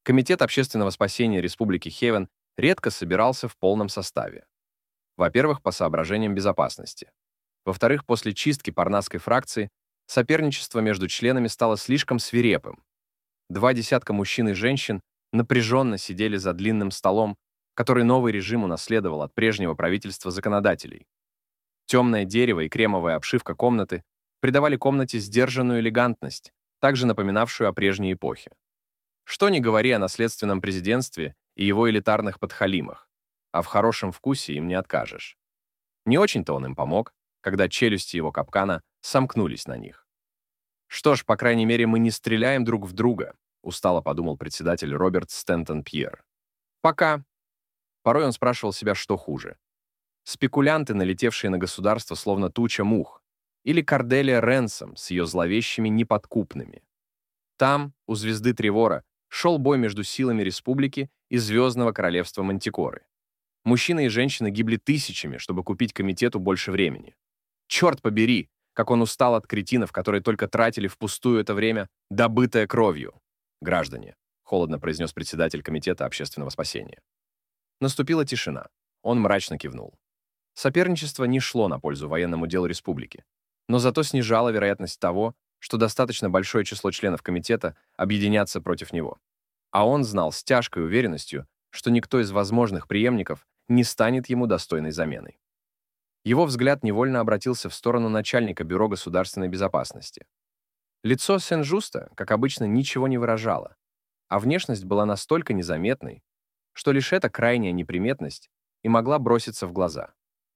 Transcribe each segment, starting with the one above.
Комитет общественного спасения Республики Хевен редко собирался в полном составе. Во-первых, по соображениям безопасности. Во-вторых, после чистки парнасской фракции соперничество между членами стало слишком свирепым. 20 мужчин и женщин напряженно сидели за длинным столом, который новый режим унаследовал от прежнего правительства законодателей. Темное дерево и кремовая обшивка комнаты придавали комнате сдержанную элегантность, также напоминавшую о прежней эпохе. Что ни говори о наследственном президентстве и его элитарных подхалимах, а в хорошем вкусе им не откажешь. Не очень-то он им помог, когда челюсти его капкана сомкнулись на них. «Что ж, по крайней мере, мы не стреляем друг в друга», устало подумал председатель Роберт Стентон Пьер. «Пока». Порой он спрашивал себя, что хуже. Спекулянты, налетевшие на государство словно туча мух, или Корделия Ренсом с ее зловещими неподкупными. Там, у звезды Тревора, шел бой между силами республики и Звездного королевства Мантикоры. Мужчины и женщины гибли тысячами, чтобы купить комитету больше времени. Черт побери, как он устал от кретинов, которые только тратили впустую это время, добытое кровью. «Граждане», — холодно произнес председатель комитета общественного спасения. Наступила тишина. Он мрачно кивнул. Соперничество не шло на пользу военному делу республики, но зато снижало вероятность того, что достаточно большое число членов комитета объединятся против него. А он знал с тяжкой уверенностью, что никто из возможных преемников не станет ему достойной заменой. Его взгляд невольно обратился в сторону начальника Бюро государственной безопасности. Лицо Сен-Жуста, как обычно, ничего не выражало, а внешность была настолько незаметной, что лишь эта крайняя неприметность и могла броситься в глаза.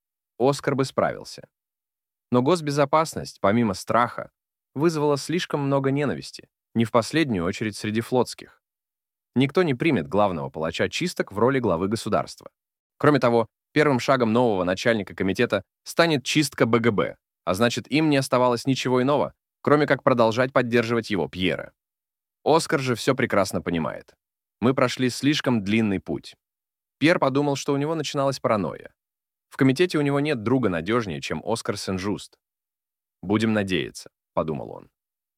Оскар бы справился. Но госбезопасность, помимо страха, вызвала слишком много ненависти, не в последнюю очередь среди флотских. Никто не примет главного палача чисток в роли главы государства. Кроме того, первым шагом нового начальника комитета станет чистка БГБ, а значит, им не оставалось ничего иного, кроме как продолжать поддерживать его, Пьера. Оскар же все прекрасно понимает. Мы прошли слишком длинный путь. Пьер подумал, что у него начиналась паранойя. В комитете у него нет друга надежнее, чем Оскар Сен-Жуст. «Будем надеяться», — подумал он.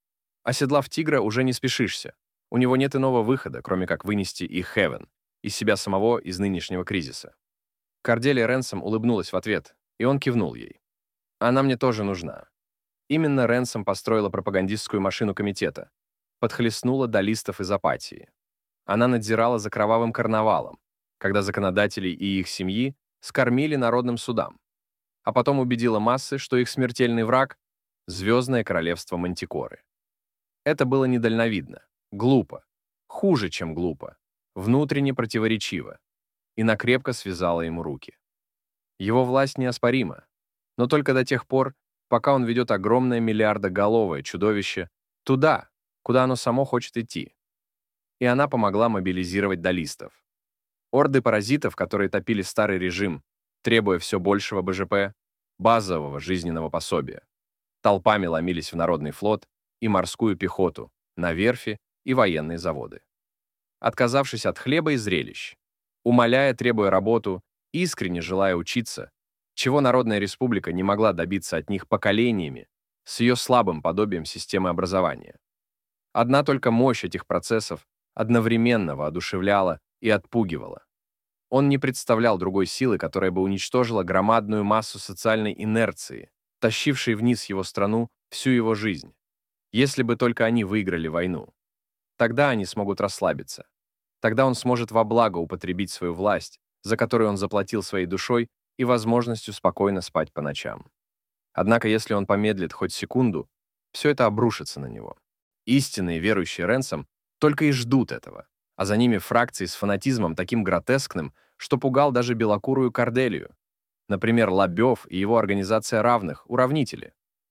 Оседлав тигра, уже не спешишься. У него нет иного выхода, кроме как вынести и Хевен, и себя самого из нынешнего кризиса. Корделия Ренсом улыбнулась в ответ, и он кивнул ей. «Она мне тоже нужна». Именно Ренсом построила пропагандистскую машину комитета, подхлестнула до листов из апатии. Она надзирала за кровавым карнавалом, когда законодатели и их семьи скормили народным судам, а потом убедила массы, что их смертельный враг — Звездное королевство Мантикоры. Это было недальновидно, глупо, хуже, чем глупо, внутренне противоречиво, и накрепко связала ему руки. Его власть неоспорима, но только до тех пор, пока он ведет огромное миллиардоголовое чудовище туда, куда оно само хочет идти. И она помогла мобилизировать далистов. Орды паразитов, которые топили старый режим, требуя все большего БЖП, базового жизненного пособия, толпами ломились в народный флот и морскую пехоту, на верфи и военные заводы. Отказавшись от хлеба и зрелищ, умоляя, требуя работу, искренне желая учиться, чего Народная Республика не могла добиться от них поколениями, с ее слабым подобием системы образования. Одна только мощь этих процессов одновременно воодушевляла и отпугивала. Он не представлял другой силы, которая бы уничтожила громадную массу социальной инерции, тащившей вниз его страну всю его жизнь, если бы только они выиграли войну. Тогда они смогут расслабиться. Тогда он сможет во благо употребить свою власть, за которую он заплатил своей душой и возможностью спокойно спать по ночам. Однако, если он помедлит хоть секунду, все это обрушится на него. Истинные верующие Ренсом только и ждут этого, а за ними фракции с фанатизмом таким гротескным, что пугал даже белокурую Корделию. Например, Лабёв и его организация равных, уравнители.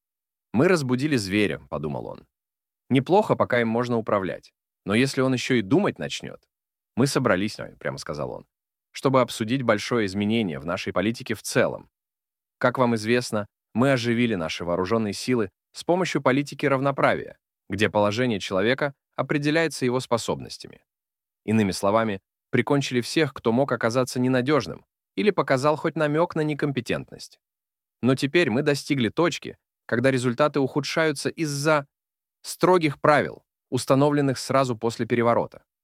«Мы разбудили зверя», — подумал он. «Неплохо, пока им можно управлять. Но если он еще и думать начнет...» «Мы собрались», — прямо сказал он, «чтобы обсудить большое изменение в нашей политике в целом. Как вам известно, мы оживили наши вооруженные силы с помощью политики равноправия, где положение человека определяется его способностями. Иными словами, прикончили всех, кто мог оказаться ненадежным или показал хоть намек на некомпетентность. Но теперь мы достигли точки, когда результаты ухудшаются из-за строгих правил, установленных сразу после переворота.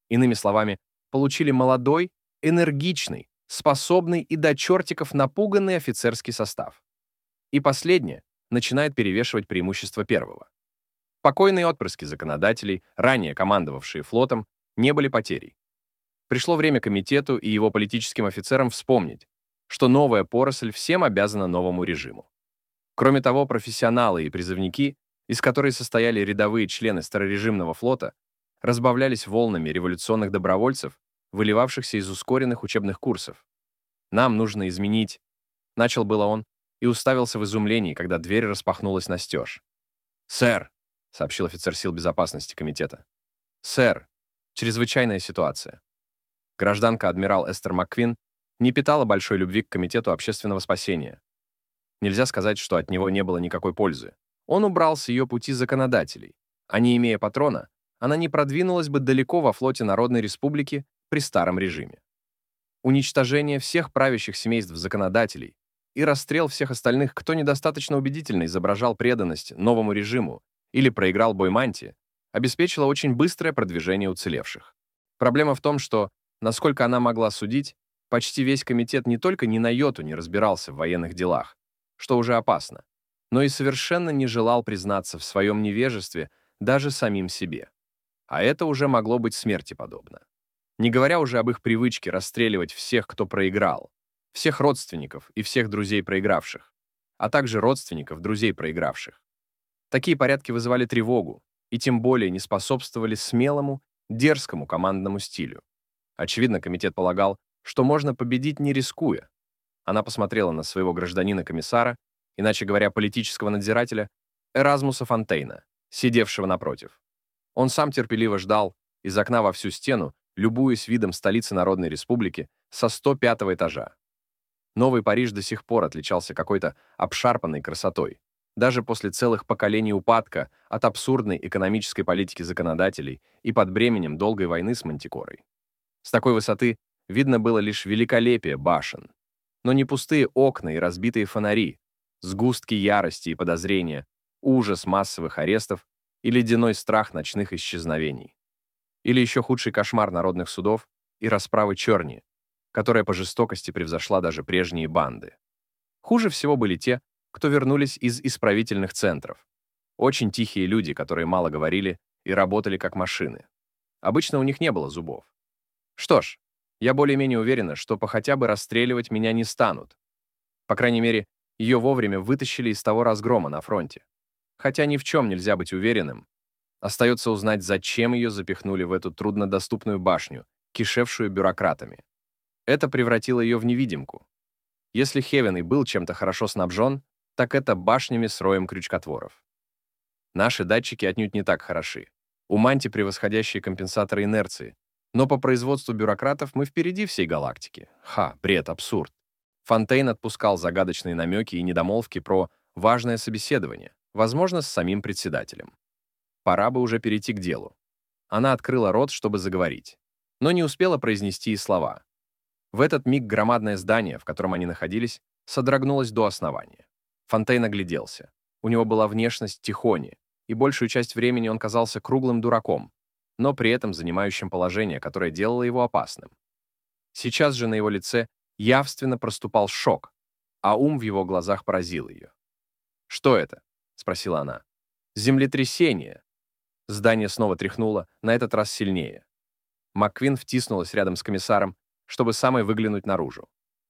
Иными словами, получили молодой, энергичный, способный и до чертиков напуганный офицерский состав. И последнее начинает перевешивать преимущество первого. Покойные отпрыски законодателей, ранее командовавшие флотом, не были потерей. Пришло время комитету и его политическим офицерам вспомнить, что новая поросль всем обязана новому режиму. Кроме того, профессионалы и призывники, из которых состояли рядовые члены старорежимного флота, разбавлялись волнами революционных добровольцев, выливавшихся из ускоренных учебных курсов. «Нам нужно изменить», — начал было он, и уставился в изумлении, когда дверь распахнулась настежь. «Сэр», — сообщил офицер сил безопасности комитета. «Сэр, чрезвычайная ситуация». Гражданка-адмирал Эстер МакКвин не питала большой любви к комитету общественного спасения. Нельзя сказать, что от него не было никакой пользы. Он убрал с ее пути законодателей, а не имея патрона, она не продвинулась бы далеко во флоте Народной Республики при старом режиме. Уничтожение всех правящих семейств законодателей и расстрел всех остальных, кто недостаточно убедительно изображал преданность новому режиму или проиграл бой Манти, обеспечило очень быстрое продвижение уцелевших. Проблема в том, что, насколько она могла судить, почти весь комитет не только ни на йоту не разбирался в военных делах, что уже опасно, но и совершенно не желал признаться в своем невежестве даже самим себе. А это уже могло быть смерти подобно. Не говоря уже об их привычке расстреливать всех, кто проиграл, всех родственников и всех друзей проигравших, а также родственников друзей проигравших. Такие порядки вызывали тревогу и тем более не способствовали смелому, дерзкому командному стилю. Очевидно, комитет полагал, что можно победить, не рискуя. Она посмотрела на своего гражданина-комиссара, иначе говоря, политического надзирателя, Эразмуса Фонтейна, сидевшего напротив. Он сам терпеливо ждал из окна во всю стену, любуясь видом столицы Народной Республики со 105-го этажа. Новый Париж до сих пор отличался какой-то обшарпанной красотой, даже после целых поколений упадка от абсурдной экономической политики законодателей и под бременем долгой войны с Мантикорой. С такой высоты видно было лишь великолепие башен, но не пустые окна и разбитые фонари, сгустки ярости и подозрения, ужас массовых арестов и ледяной страх ночных исчезновений. Или еще худший кошмар народных судов и расправы черни, которая по жестокости превзошла даже прежние банды. Хуже всего были те, кто вернулись из исправительных центров. Очень тихие люди, которые мало говорили и работали как машины. Обычно у них не было зубов. Что ж, я более-менее уверена, что по хотя бы расстреливать меня не станут. По крайней мере, ее вовремя вытащили из того разгрома на фронте. Хотя ни в чем нельзя быть уверенным. Остается узнать, зачем ее запихнули в эту труднодоступную башню, кишевшую бюрократами. Это превратило ее в невидимку. Если Хевен и был чем-то хорошо снабжен, так это башнями с роем крючкотворов. Наши датчики отнюдь не так хороши. У Манти превосходящие компенсаторы инерции, но по производству бюрократов мы впереди всей галактики. Бред, абсурд. Фонтейн отпускал загадочные намеки и недомолвки про важное собеседование, возможно, с самим председателем. Пора бы уже перейти к делу. Она открыла рот, чтобы заговорить, но не успела произнести и слова. В этот миг громадное здание, в котором они находились, содрогнулось до основания. Фонтейн огляделся. У него была внешность тихони, и большую часть времени он казался круглым дураком, но при этом занимающим положение, которое делало его опасным. Сейчас же на его лице явственно проступал шок, а ум в его глазах поразил ее. «Что это?» — спросила она. «Землетрясение». Здание снова тряхнуло, на этот раз сильнее. МакКвин втиснулась рядом с комиссаром, чтобы самой выглянуть наружу.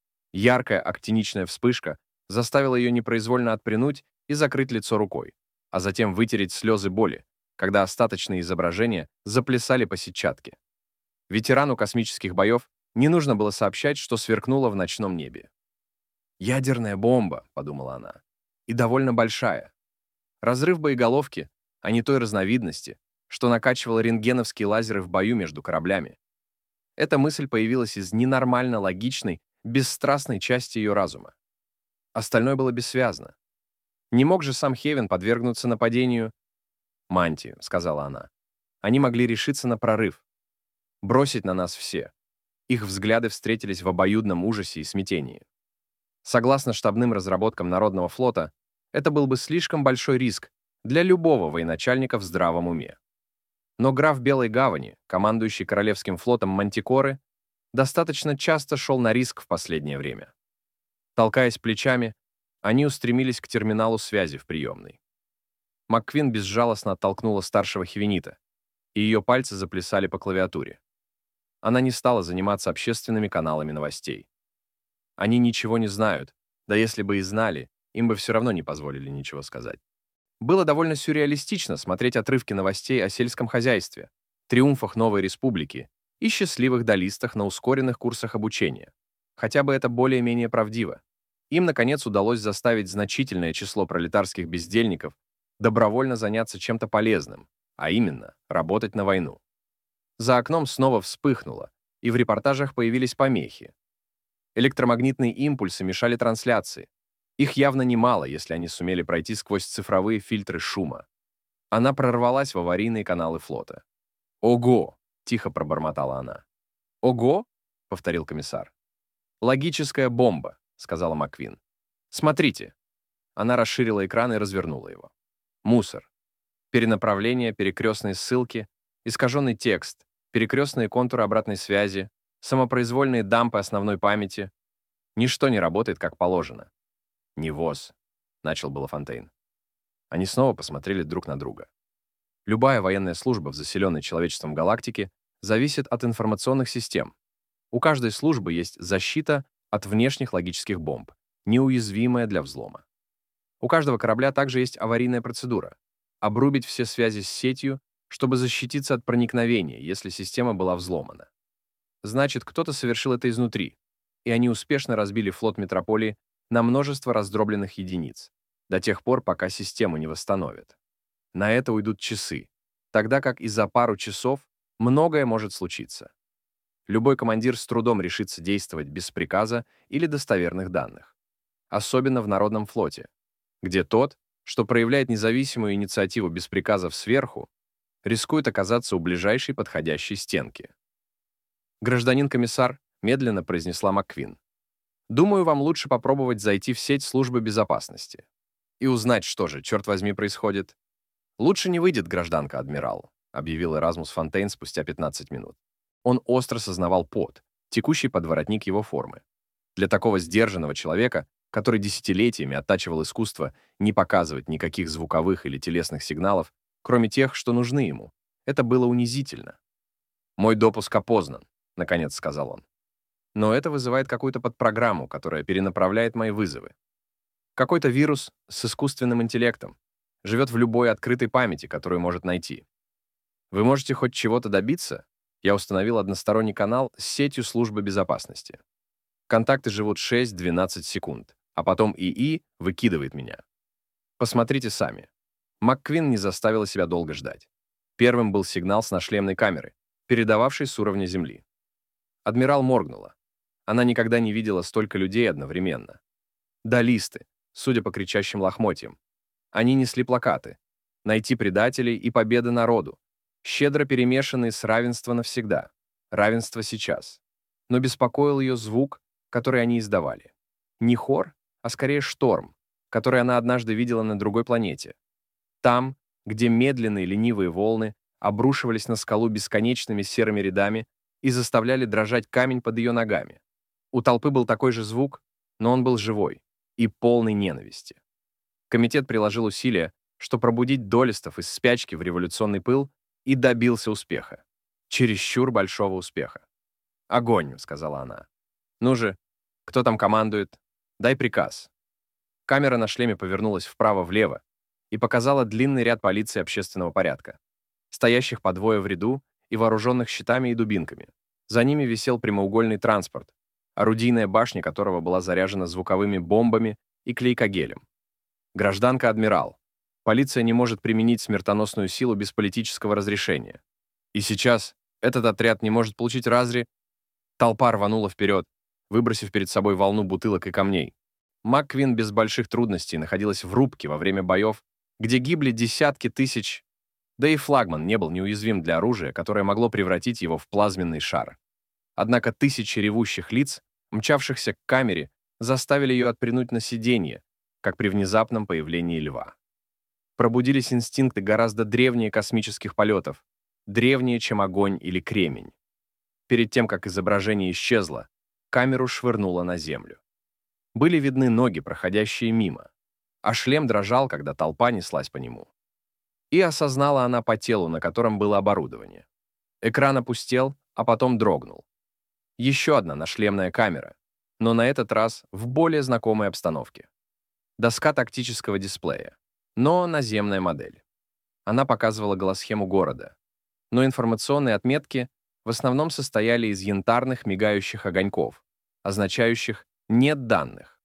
Яркая актиничная вспышка заставила ее непроизвольно отпрянуть и закрыть лицо рукой, а затем вытереть слезы боли, когда остаточные изображения заплясали по сетчатке. Ветерану космических боев не нужно было сообщать, что сверкнуло в ночном небе. «Ядерная бомба», — подумала она, — «и довольно большая. Разрыв боеголовки, а не той разновидности, что накачивал рентгеновские лазеры в бою между кораблями». Эта мысль появилась из ненормально логичной, бесстрастной части ее разума. Остальное было бессвязно. Не мог же сам Хевен подвергнуться нападению «Манти», — сказала она. Они могли решиться на прорыв. Бросить на нас все. Их взгляды встретились в обоюдном ужасе и смятении. Согласно штабным разработкам Народного флота, это был бы слишком большой риск для любого военачальника в здравом уме. Но граф Белой Гавани, командующий Королевским флотом Мантикоры, достаточно часто шел на риск в последнее время. Толкаясь плечами, они устремились к терминалу связи в приемной. МакКвин безжалостно оттолкнула старшего хивенита, и ее пальцы заплясали по клавиатуре. Она не стала заниматься общественными каналами новостей. Они ничего не знают, да если бы и знали, им бы все равно не позволили ничего сказать. Было довольно сюрреалистично смотреть отрывки новостей о сельском хозяйстве, триумфах новой республики и счастливых долистах на ускоренных курсах обучения. Хотя бы это более-менее правдиво. Им, наконец, удалось заставить значительное число пролетарских бездельников добровольно заняться чем-то полезным, а именно работать на войну. За окном снова вспыхнуло, и в репортажах появились помехи. Электромагнитные импульсы мешали трансляции. Их явно немало, если они сумели пройти сквозь цифровые фильтры шума. Она прорвалась в аварийные каналы флота. «Ого!» — тихо пробормотала она. «Ого?» — повторил комиссар. «Логическая бомба», — сказала МакКвин. «Смотрите». Она расширила экран и развернула его. Мусор. Перенаправление, перекрестные ссылки, искаженный текст, перекрестные контуры обратной связи, самопроизвольные дампы основной памяти. Ничто не работает как положено. «Невоз», — начал было Фонтейн. Они снова посмотрели друг на друга. Любая военная служба в заселенной человечеством галактике зависит от информационных систем. У каждой службы есть защита от внешних логических бомб, неуязвимая для взлома. У каждого корабля также есть аварийная процедура — обрубить все связи с сетью, чтобы защититься от проникновения, если система была взломана. Значит, кто-то совершил это изнутри, и они успешно разбили флот Метрополии на множество раздробленных единиц, до тех пор, пока систему не восстановят. На это уйдут часы, тогда как и за пару часов многое может случиться. Любой командир с трудом решится действовать без приказа или достоверных данных. Особенно в Народном флоте, где тот, что проявляет независимую инициативу без приказов сверху, рискует оказаться у ближайшей подходящей стенки. «Гражданин-комиссар», — медленно произнесла МакКвин, «думаю, вам лучше попробовать зайти в сеть службы безопасности и узнать, что же, черт возьми, происходит». «Лучше не выйдет, гражданка-адмирал», — объявил Эразмус Фонтейн спустя 15 минут. Он остро сознавал пот, текущий под воротник его формы. Для такого сдержанного человека, который десятилетиями оттачивал искусство не показывать никаких звуковых или телесных сигналов, кроме тех, что нужны ему, это было унизительно. «Мой допуск опознан», — наконец сказал он. «Но это вызывает какую-то подпрограмму, которая перенаправляет мои вызовы. Какой-то вирус с искусственным интеллектом живет в любой открытой памяти, которую может найти. Вы можете хоть чего-то добиться?» Я установил односторонний канал с сетью службы безопасности. Контакты живут 6-12 секунд, а потом ИИ выкидывает меня. Посмотрите сами. МакКвин не заставила себя долго ждать. Первым был сигнал с нашлемной камеры, передававший с уровня Земли. Адмирал моргнула. Она никогда не видела столько людей одновременно. Далисты, судя по кричащим лохмотьям. Они несли плакаты «Найти предателей и победа народу», щедро перемешанные с «Равенство навсегда», «Равенство сейчас». Но беспокоил ее звук, который они издавали. Не хор, а скорее шторм, который она однажды видела на другой планете. Там, где медленные ленивые волны обрушивались на скалу бесконечными серыми рядами и заставляли дрожать камень под ее ногами. У толпы был такой же звук, но он был живой и полный ненависти. Комитет приложил усилия, чтобы пробудить долистов из спячки в революционный пыл, и добился успеха. Чересчур большого успеха. «Огонь», — сказала она. «Ну же, кто там командует? Дай приказ». Камера на шлеме повернулась вправо-влево и показала длинный ряд полиции общественного порядка, стоящих по двое в ряду и вооруженных щитами и дубинками. За ними висел прямоугольный транспорт, орудийная башня которого была заряжена звуковыми бомбами и клейкогелем. «Гражданка-адмирал, полиция не может применить смертоносную силу без политического разрешения. И сейчас этот отряд не может получить Толпа рванула вперед, выбросив перед собой волну бутылок и камней. МакКвин без больших трудностей находилась в рубке во время боев, где гибли десятки тысяч, да и флагман не был неуязвим для оружия, которое могло превратить его в плазменный шар. Однако тысячи ревущих лиц, мчавшихся к камере, заставили ее отпрянуть на сиденье, как при внезапном появлении льва. Пробудились инстинкты гораздо древнее космических полетов, древнее, чем огонь или кремень. Перед тем, как изображение исчезло, камеру швырнуло на землю. Были видны ноги, проходящие мимо, а шлем дрожал, когда толпа неслась по нему. И осознала она по телу, на котором было оборудование. Экран опустел, а потом дрогнул. Еще одна нашлемная камера, но на этот раз в более знакомой обстановке. Доска тактического дисплея, но наземная модель. Она показывала голоссхему города, но информационные отметки в основном состояли из янтарных мигающих огоньков, означающих «нет данных».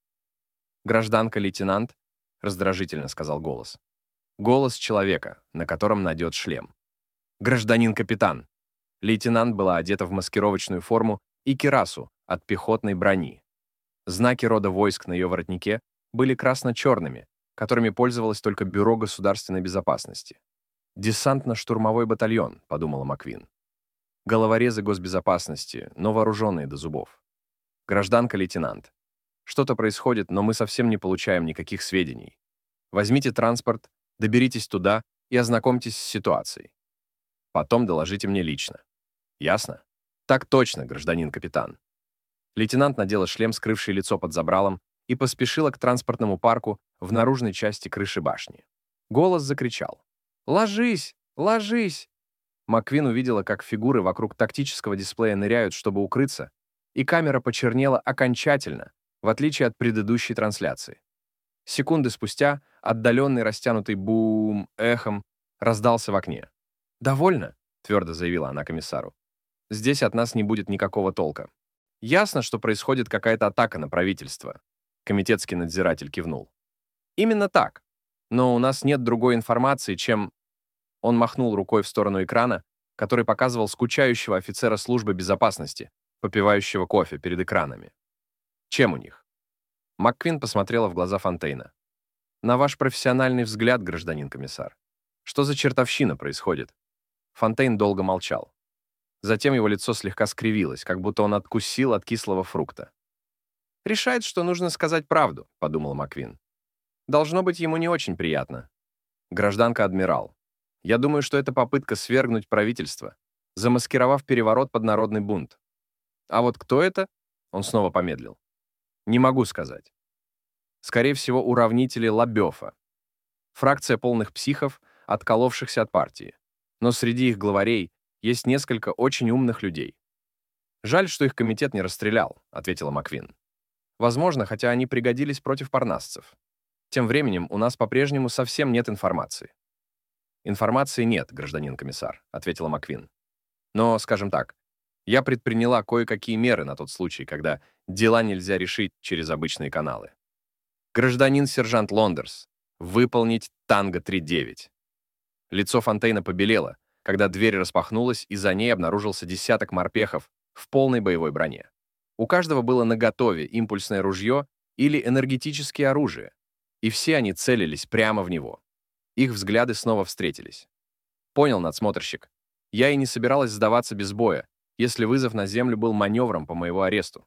«Гражданка-лейтенант», — раздражительно сказал голос. Голос человека, на котором надет шлем. «Гражданин-капитан». Лейтенант была одета в маскировочную форму и кирасу от пехотной брони. Знаки рода войск на ее воротнике были красно-черными, которыми пользовалось только Бюро государственной безопасности. «Десантно-штурмовой батальон», — подумала Маквин. Головорезы госбезопасности, но вооруженные до зубов. «Гражданка-лейтенант. Что-то происходит, но мы совсем не получаем никаких сведений. Возьмите транспорт, доберитесь туда и ознакомьтесь с ситуацией. Потом доложите мне лично. Ясно? Так точно, гражданин-капитан». Лейтенант надела шлем, скрывший лицо под забралом, и поспешила к транспортному парку в наружной части крыши башни. Голос закричал: «Ложись! Ложись!» Маквин увидела, как фигуры вокруг тактического дисплея ныряют, чтобы укрыться, и камера почернела окончательно, в отличие от предыдущей трансляции. Секунды спустя отдаленный растянутый бум эхом раздался в окне. «Довольно», — твердо заявила она комиссару. «Здесь от нас не будет никакого толка. Ясно, что происходит какая-то атака на правительство». Комитетский надзиратель кивнул. «Именно так. Но у нас нет другой информации, чем...» Он махнул рукой в сторону экрана, который показывал скучающего офицера службы безопасности, попивающего кофе перед экранами. «Чем у них?» МакКвин посмотрела в глаза Фонтейна. «На ваш профессиональный взгляд, гражданин комиссар, что за чертовщина происходит?» Фонтейн долго молчал. Затем его лицо слегка скривилось, как будто он откусил от кислого фрукта. «Решает, что нужно сказать правду», — подумал МакКвин. «Должно быть, ему не очень приятно. Гражданка-адмирал, я думаю, что это попытка свергнуть правительство, замаскировав переворот под народный бунт. А вот кто это?» Он снова помедлил. «Не могу сказать. Скорее всего, уравнители Лабёфа. Фракция полных психов, отколовшихся от партии. Но среди их главарей есть несколько очень умных людей. Жаль, что их комитет не расстрелял», — ответила Маквин. «Возможно, хотя они пригодились против парнасцев. Тем временем у нас по-прежнему совсем нет информации». «Информации нет, гражданин комиссар», — ответила Маквин. «Но, скажем так, я предприняла кое-какие меры на тот случай, когда дела нельзя решить через обычные каналы. Гражданин сержант Лондерс, выполнить танго 3-9». Лицо Фонтейна побелело, когда дверь распахнулась, и за ней обнаружился десяток морпехов в полной боевой броне. У каждого было наготове импульсное ружье или энергетические оружия, и все они целились прямо в него. Их взгляды снова встретились. «Понял, надсмотрщик. Я и не собиралась сдаваться без боя, если вызов на землю был маневром по моему аресту.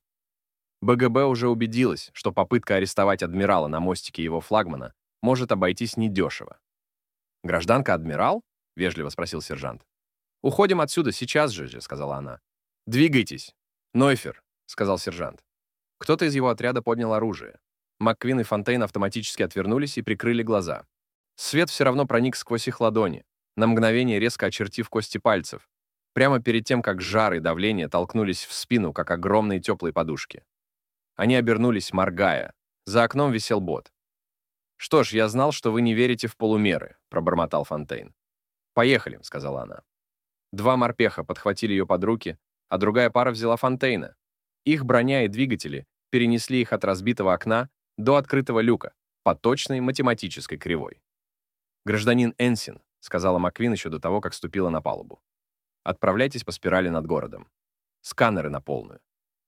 БГБ уже убедилась, что попытка арестовать адмирала на мостике его флагмана может обойтись недешево». «Гражданка-адмирал?» — вежливо спросил сержант. «Уходим отсюда сейчас же», — сказала она. «Двигайтесь». «Нойфер», — сказал сержант. Кто-то из его отряда поднял оружие. МакКвин и Фонтейн автоматически отвернулись и прикрыли глаза. Свет все равно проник сквозь их ладони, на мгновение резко очертив кости пальцев, прямо перед тем, как жар и давление толкнулись в спину, как огромные теплые подушки. Они обернулись, моргая. За окном висел бот. «Что ж, я знал, что вы не верите в полумеры», — пробормотал Фонтейн. «Поехали», — сказала она. Два морпеха подхватили ее под руки, а другая пара взяла Фонтейна. Их броня и двигатели перенесли их от разбитого окна до открытого люка по точной математической кривой. «Гражданин Энсин», — сказала Маквин еще до того, как ступила на палубу. «Отправляйтесь по спирали над городом. Сканеры на полную».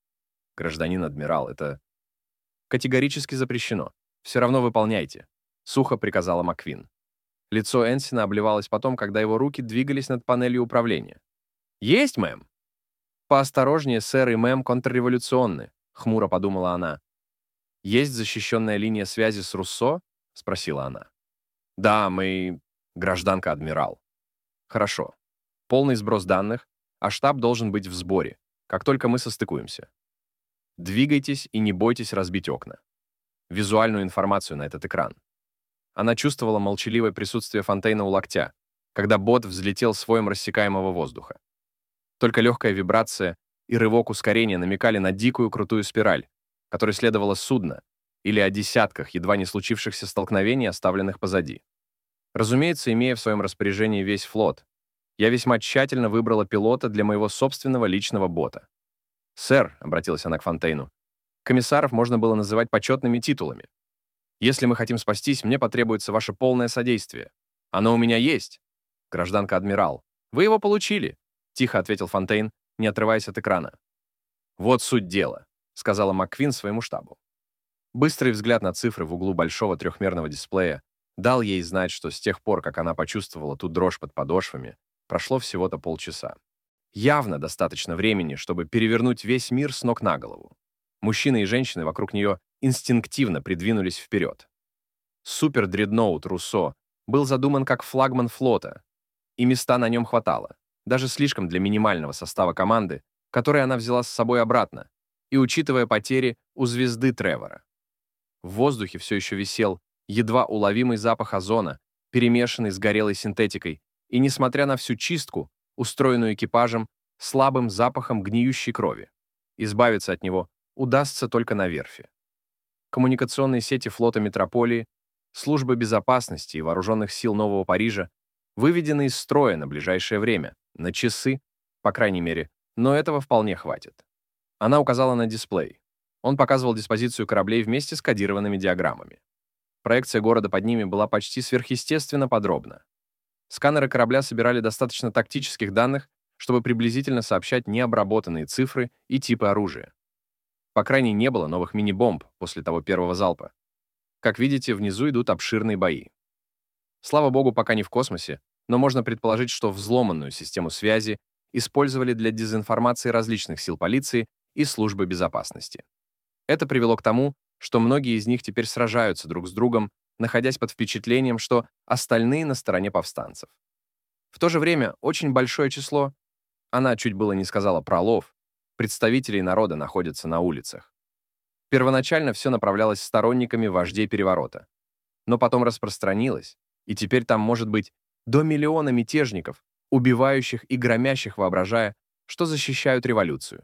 «Гражданин-адмирал, это...» «Категорически запрещено. Все равно выполняйте», — сухо приказала Маквин. Лицо Энсина обливалось потом, когда его руки двигались над панелью управления. «Есть, мэм!» «Поосторожнее, сэр и мэм контрреволюционны», — хмуро подумала она. «Есть защищенная линия связи с Руссо?» — спросила она. «Да, мы... гражданка-адмирал». «Хорошо. Полный сброс данных, а штаб должен быть в сборе, как только мы состыкуемся. Двигайтесь и не бойтесь разбить окна. Визуальную информацию на этот экран. Она чувствовала молчаливое присутствие Фонтейна у локтя, когда бот взлетел с воем рассекаемого воздуха. Только легкая вибрация и рывок ускорения намекали на дикую крутую спираль, которой следовало судно, или о десятках едва не случившихся столкновений, оставленных позади. Разумеется, имея в своем распоряжении весь флот, я весьма тщательно выбрала пилота для моего собственного личного бота. «Сэр», — обратилась она к Фонтейну, — «комиссаров можно было называть почетными титулами. Если мы хотим спастись, мне потребуется ваше полное содействие. Оно у меня есть. Гражданка адмирал. Вы его получили», — тихо ответил Фонтейн, не отрываясь от экрана. «Вот суть дела», — сказала МакКвин своему штабу. Быстрый взгляд на цифры в углу большого трехмерного дисплея дал ей знать, что с тех пор, как она почувствовала ту дрожь под подошвами, прошло всего-то полчаса. Явно достаточно времени, чтобы перевернуть весь мир с ног на голову. Мужчины и женщины вокруг нее инстинктивно придвинулись вперед. Супер-дредноут «Руссо» был задуман как флагман флота, и места на нем хватало, даже слишком для минимального состава команды, который она взяла с собой обратно, и учитывая потери у звезды Тревора. В воздухе все еще висел едва уловимый запах озона, перемешанный с горелой синтетикой, и, несмотря на всю чистку, устроенную экипажем, слабым запахом гниющей крови. Избавиться от него удастся только на верфи. Коммуникационные сети флота Метрополии, службы безопасности и вооруженных сил Нового Парижа выведены из строя на ближайшее время, на часы, по крайней мере, но этого вполне хватит. Она указала на дисплей. Он показывал диспозицию кораблей вместе с кодированными диаграммами. Проекция города под ними была почти сверхъестественно подробна. Сканеры корабля собирали достаточно тактических данных, чтобы приблизительно сообщать необработанные цифры и типы оружия. По крайней мере, не было новых мини-бомб после того первого залпа. Как видите, внизу идут обширные бои. Слава богу, пока не в космосе, но можно предположить, что взломанную систему связи использовали для дезинформации различных сил полиции и службы безопасности. Это привело к тому, что многие из них теперь сражаются друг с другом, находясь под впечатлением, что остальные на стороне повстанцев. В то же время очень большое число, она чуть было не сказала пролов, представителей народа находятся на улицах. Первоначально все направлялось сторонниками вождей переворота, но потом распространилось, и теперь там может быть до миллиона мятежников, убивающих и громящих, воображая, что защищают революцию.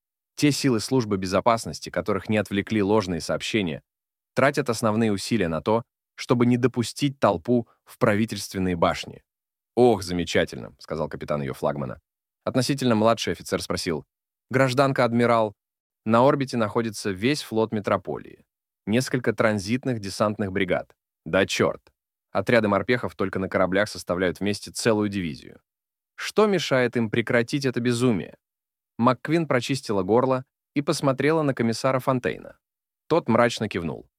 Те силы службы безопасности, которых не отвлекли ложные сообщения, тратят основные усилия на то, чтобы не допустить толпу в правительственные башни. «Ох, замечательно», — сказал капитан ее флагмана. Относительно младший офицер спросил: «Гражданка адмирал, на орбите находится весь флот Метрополии, несколько транзитных десантных бригад. Да черт! Отряды морпехов только на кораблях составляют вместе целую дивизию. Что мешает им прекратить это безумие?» МакКвин прочистила горло и посмотрела на комиссара Фонтейна. Тот мрачно кивнул.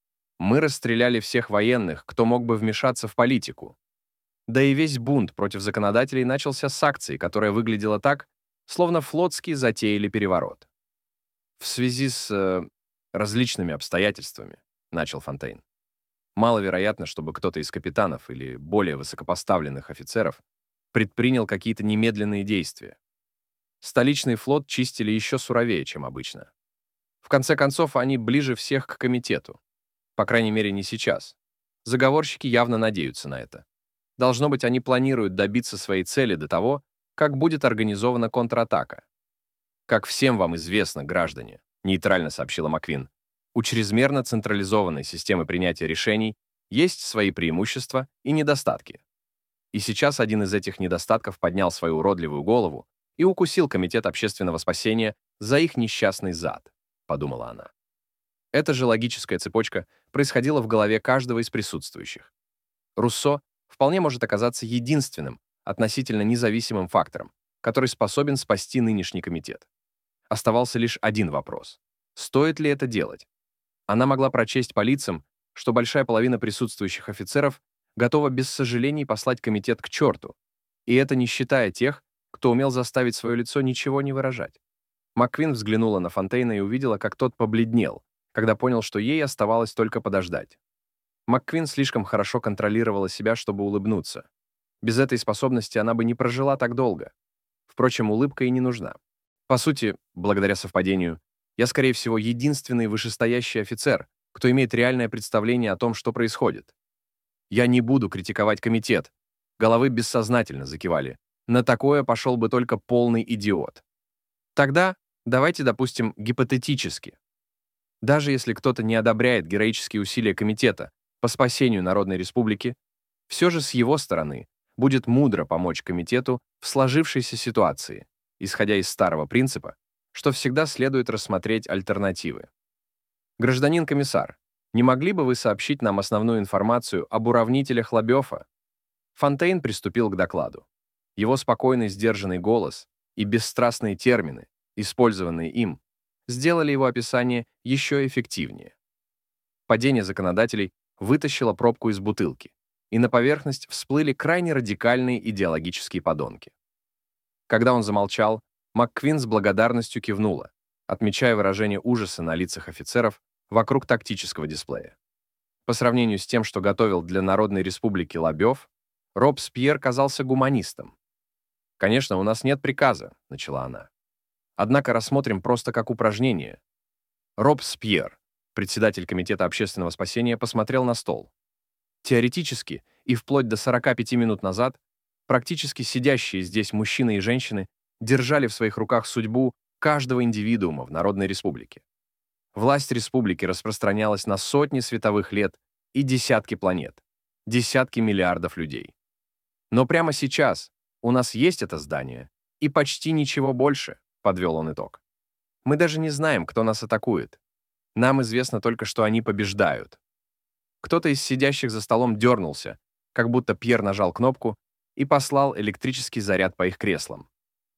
«Мы расстреляли всех военных, кто мог бы вмешаться в политику. Да и весь бунт против законодателей начался с акции, которая выглядела так, словно флотские затеяли переворот. В связи с различными обстоятельствами», — начал Фонтейн. «Маловероятно, чтобы кто-то из капитанов или более высокопоставленных офицеров предпринял какие-то немедленные действия. Столичный флот чистили еще суровее, чем обычно. В конце концов, они ближе всех к комитету. По крайней мере, не сейчас. Заговорщики явно надеются на это. Должно быть, они планируют добиться своей цели до того, как будет организована контратака. «Как всем вам известно, граждане», — нейтрально сообщила МакКвин, «у чрезмерно централизованной системы принятия решений есть свои преимущества и недостатки. И сейчас один из этих недостатков поднял свою уродливую голову и укусил Комитет общественного спасения за их несчастный зад», — подумала она. Эта же логическая цепочка происходила в голове каждого из присутствующих. Руссо вполне может оказаться единственным относительно независимым фактором, который способен спасти нынешний комитет. Оставался лишь один вопрос. Стоит ли это делать? Она могла прочесть по лицам, что большая половина присутствующих офицеров готова без сожалений послать комитет к черту, и это не считая тех, кто умел заставить свое лицо ничего не выражать. МакКвин взглянула на Фонтейна и увидела, как тот побледнел, когда понял, что ей оставалось только подождать. МакКвин слишком хорошо контролировала себя, чтобы улыбнуться. Без этой способности она бы не прожила так долго. Впрочем, улыбка и не нужна. По сути, благодаря совпадению, я, скорее всего, единственный вышестоящий офицер, кто имеет реальное представление о том, что происходит. Я не буду критиковать комитет. Головы бессознательно закивали. На такое пошел бы только полный идиот. Тогда давайте допустим гипотетически. Даже если кто-то не одобряет героические усилия комитета по спасению Народной Республики, все же с его стороны будет мудро помочь комитету в сложившейся ситуации, исходя из старого принципа, что всегда следует рассмотреть альтернативы. Гражданин комиссар, не могли бы вы сообщить нам основную информацию об уравнителях Лабёфа? Фонтейн приступил к докладу. Его спокойный, сдержанный голос и бесстрастные термины, использованные им, сделали его описание еще эффективнее. Падение законодателей вытащило пробку из бутылки, и на поверхность всплыли крайне радикальные идеологические подонки. Когда он замолчал, МакКвин с благодарностью кивнула, отмечая выражение ужаса на лицах офицеров вокруг тактического дисплея. По сравнению с тем, что готовил для Народной Республики Лабёв, Робеспьер казался гуманистом. «Конечно, у нас нет приказа», — начала она. «Однако рассмотрим просто как упражнение». Робеспьер, председатель Комитета общественного спасения, посмотрел на стол. Теоретически и вплоть до 45 минут назад практически сидящие здесь мужчины и женщины держали в своих руках судьбу каждого индивидуума в Народной Республике. Власть республики распространялась на сотни световых лет и десятки планет, десятки миллиардов людей. Но прямо сейчас у нас есть это здание, и почти ничего больше, подвел он итог. Мы даже не знаем, кто нас атакует. Нам известно только, что они побеждают. Кто-то из сидящих за столом дернулся, как будто Пьер нажал кнопку и послал электрический заряд по их креслам.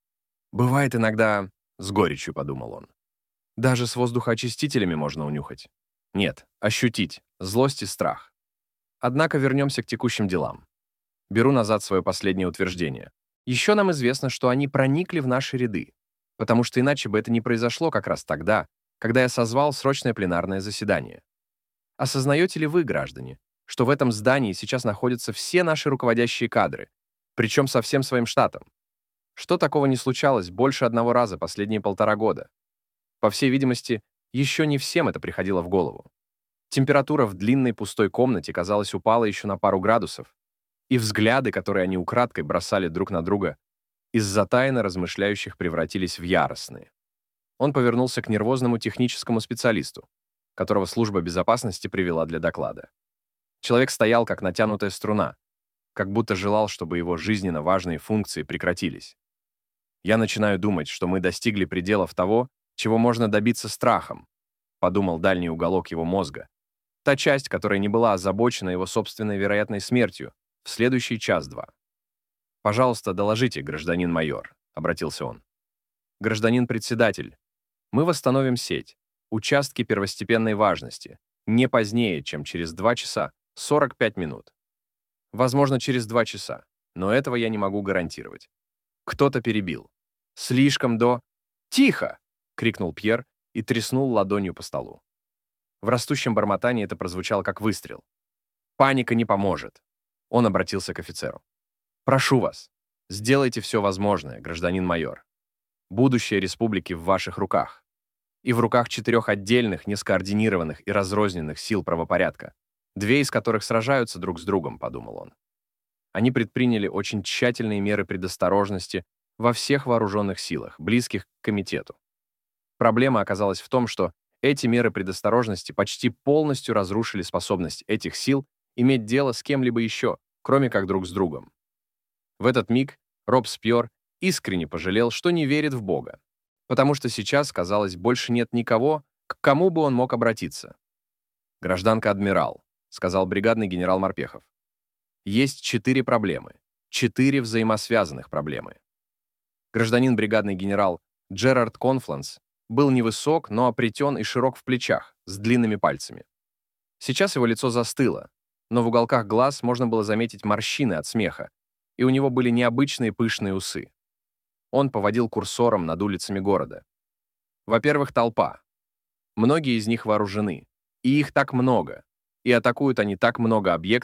«Бывает иногда...» — с горечью подумал он. «Даже с воздухоочистителями можно унюхать. Нет, ощутить злость и страх. Однако вернемся к текущим делам. Беру назад свое последнее утверждение. Еще нам известно, что они проникли в наши ряды, потому что иначе бы это не произошло как раз тогда, когда я созвал срочное пленарное заседание. Осознаете ли вы, граждане, что в этом здании сейчас находятся все наши руководящие кадры, причем со всем своим штатом? Что такого не случалось больше одного раза последние 1,5 года? По всей видимости, еще не всем это приходило в голову. Температура в длинной пустой комнате, казалось, упала еще на пару градусов, и взгляды, которые они украдкой бросали друг на друга, из затаянно размышляющих превратились в яростные. Он повернулся к нервозному техническому специалисту, которого служба безопасности привела для доклада. Человек стоял, как натянутая струна, как будто желал, чтобы его жизненно важные функции прекратились. «Я начинаю думать, что мы достигли пределов того, чего можно добиться страхом», подумал дальний уголок его мозга, та часть, которая не была озабочена его собственной вероятной смертью в следующий час-два. «Пожалуйста, доложите, гражданин майор», — обратился он. «Гражданин председатель, мы восстановим сеть, участки первостепенной важности, не позднее, чем через 2 часа 45 минут. Возможно, через 2 часа, но этого я не могу гарантировать». Кто-то перебил. «Слишком до...» «Тихо!» — крикнул Пьер и треснул ладонью по столу. В растущем бормотании это прозвучало как выстрел. «Паника не поможет!» Он обратился к офицеру. «Прошу вас, сделайте все возможное, гражданин майор. Будущее республики в ваших руках. И в руках 4 отдельных, нескоординированных и разрозненных сил правопорядка, 2 из которых сражаются друг с другом», — подумал он. Они предприняли очень тщательные меры предосторожности во всех вооруженных силах, близких к комитету. Проблема оказалась в том, что эти меры предосторожности почти полностью разрушили способность этих сил иметь дело с кем-либо еще, кроме как друг с другом. В этот миг Робеспьер искренне пожалел, что не верит в Бога, потому что сейчас, казалось, больше нет никого, к кому бы он мог обратиться. «Гражданка-адмирал», — сказал бригадный генерал Морпехов. «Есть 4 проблемы, 4 взаимосвязанных проблемы». Гражданин бригадный генерал Джерард Конфланс был невысок, но опретен и широк в плечах, с длинными пальцами. Сейчас его лицо застыло, но в уголках глаз можно было заметить морщины от смеха, и у него были необычные пышные усы. Он поводил курсором над улицами города. Во-первых, толпа. Многие из них вооружены, и их так много, и атакуют они так много объектов,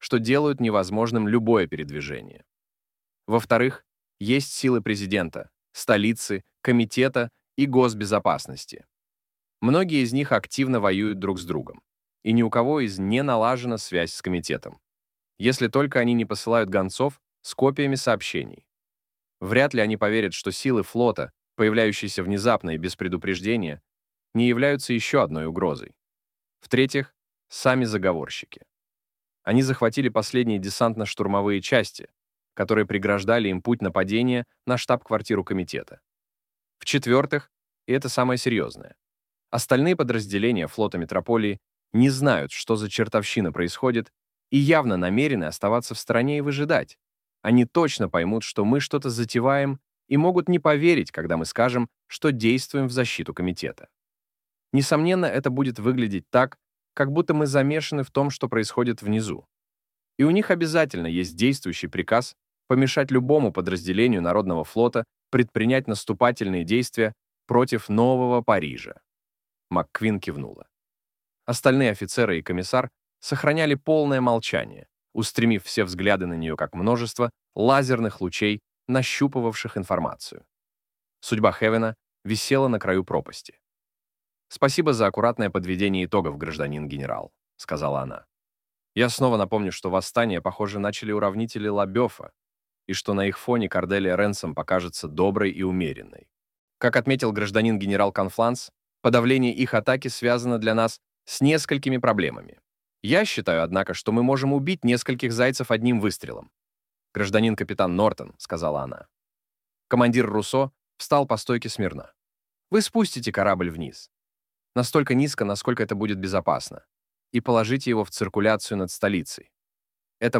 что делают невозможным любое передвижение. Во-вторых, есть силы президента, столицы, комитета и госбезопасности. Многие из них активно воюют друг с другом, и ни у кого из не налажена связь с комитетом, если только они не посылают гонцов с копиями сообщений. Вряд ли они поверят, что силы флота, появляющиеся внезапно и без предупреждения, не являются еще одной угрозой. В-третьих, сами заговорщики. Они захватили последние десантно-штурмовые части, которые преграждали им путь нападения на штаб-квартиру комитета. В-четвертых, и это самое серьезное, остальные подразделения флота метрополии не знают, что за чертовщина происходит, и явно намерены оставаться в стороне и выжидать. Они точно поймут, что мы что-то затеваем, и могут не поверить, когда мы скажем, что действуем в защиту комитета. Несомненно, это будет выглядеть так, как будто мы замешаны в том, что происходит внизу. И у них обязательно есть действующий приказ помешать любому подразделению Народного флота предпринять наступательные действия против Нового Парижа. МакКвин кивнула. Остальные офицеры и комиссар сохраняли полное молчание, устремив все взгляды на нее как множество лазерных лучей, нащупывавших информацию. Судьба Хевена висела на краю пропасти. «Спасибо за аккуратное подведение итогов, гражданин генерал», — сказала она. «Я снова напомню, что восстание, похоже, начали уравнители Лабёфа, и что на их фоне Корделия Ренсом покажется доброй и умеренной. Как отметил гражданин генерал Конфланс, подавление их атаки связано для нас с несколькими проблемами. Я считаю, однако, что мы можем убить нескольких зайцев одним выстрелом. «Гражданин капитан Нортон», — сказала она. Командир Руссо встал по стойке смирно. «Вы спустите корабль вниз. Настолько низко, насколько это будет безопасно, и положите его в циркуляцию над столицей. Это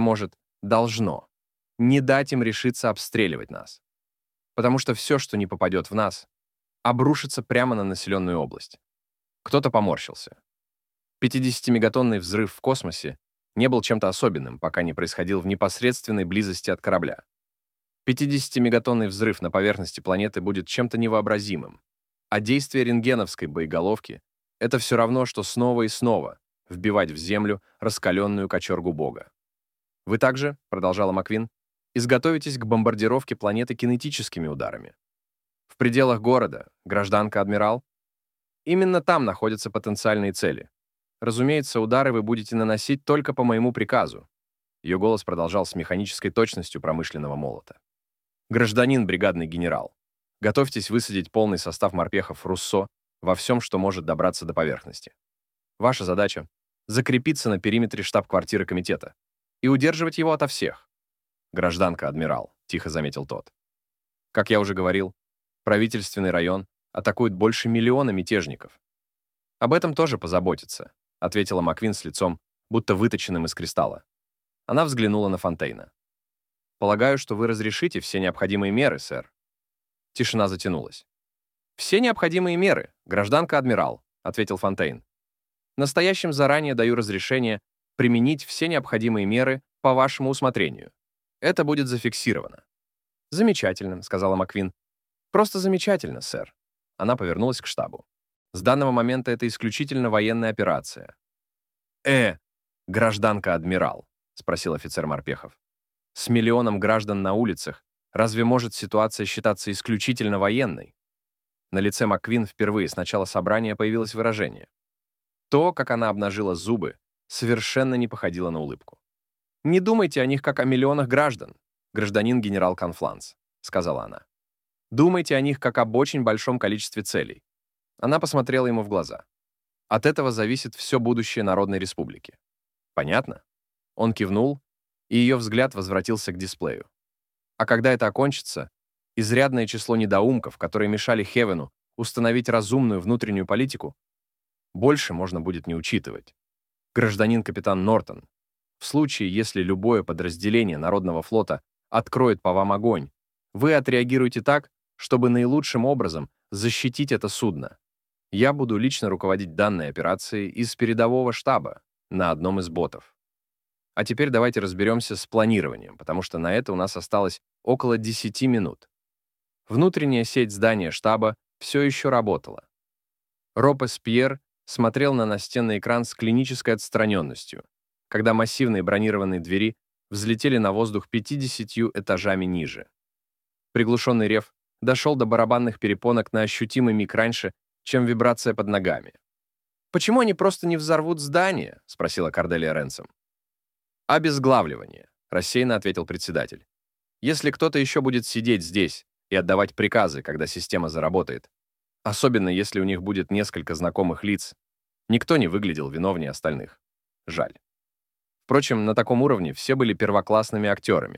должно не дать им решиться обстреливать нас. Потому что все, что не попадет в нас, обрушится прямо на населенную область». Кто-то поморщился. 50-мегатонный взрыв в космосе не был чем-то особенным, пока не происходил в непосредственной близости от корабля. 50-мегатонный взрыв на поверхности планеты будет чем-то невообразимым, а действие рентгеновской боеголовки — это все равно, что снова и снова вбивать в землю раскаленную кочергу Бога. «Вы также, — продолжала МакКвин, — изготовитесь к бомбардировке планеты кинетическими ударами. В пределах города, гражданка-адмирал, именно там находятся потенциальные цели. Разумеется, удары вы будете наносить только по моему приказу». Ее голос продолжал с механической точностью промышленного молота. «Гражданин бригадный генерал, готовьтесь высадить полный состав морпехов Руссо во всем, что может добраться до поверхности. Ваша задача — закрепиться на периметре штаб-квартиры комитета и удерживать его ото всех». «Гражданка-адмирал», — тихо заметил тот. «Как я уже говорил, правительственный район атакует больше миллиона мятежников. Об этом тоже позаботиться», — ответила МакКвин с лицом, будто выточенным из кристалла. Она взглянула на Фонтейна. «Полагаю, что вы разрешите все необходимые меры, сэр». Тишина затянулась. «Все необходимые меры, гражданка-адмирал», — ответил Фонтейн. «Настоящим заранее даю разрешение применить все необходимые меры по вашему усмотрению. Это будет зафиксировано». «Замечательно», — сказала МакКвин. «Просто замечательно, сэр». Она повернулась к штабу. «С данного момента это исключительно военная операция». Гражданка-адмирал», — спросил офицер морпехов. «С миллионом граждан на улицах разве может ситуация считаться исключительно военной?» На лице МакКвин впервые с начала собрания появилось выражение. То, как она обнажила зубы, совершенно не походило на улыбку. «Не думайте о них как о миллионах граждан, гражданин генерал Конфланс», — сказала она. «Думайте о них как об очень большом количестве целей». Она посмотрела ему в глаза. «От этого зависит все будущее Народной Республики. Понятно?» Он кивнул, и ее взгляд возвратился к дисплею. А когда это окончится, изрядное число недоумков, которые мешали Хевену установить разумную внутреннюю политику, больше можно будет не учитывать. Гражданин капитан Нортон, в случае, если любое подразделение Народного флота откроет по вам огонь, вы отреагируете так, чтобы наилучшим образом защитить это судно. Я буду лично руководить данной операцией из передового штаба на одном из ботов. А теперь давайте разберемся с планированием, потому что на это у нас осталось около 10 минут. Внутренняя сеть здания штаба все еще работала. Робеспьер смотрел на настенный экран с клинической отстраненностью, когда массивные бронированные двери взлетели на воздух 50 этажами ниже. Приглушенный рев дошел до барабанных перепонок на ощутимый миг раньше, чем вибрация под ногами. «Почему они просто не взорвут здание?» — спросила Корделия Ренсом. «Обезглавливание», — рассеянно ответил председатель. «Если кто-то еще будет сидеть здесь и отдавать приказы, когда система заработает, особенно если у них будет несколько знакомых лиц, никто не выглядел виновнее остальных. Жаль. Впрочем, на таком уровне все были первоклассными актерами.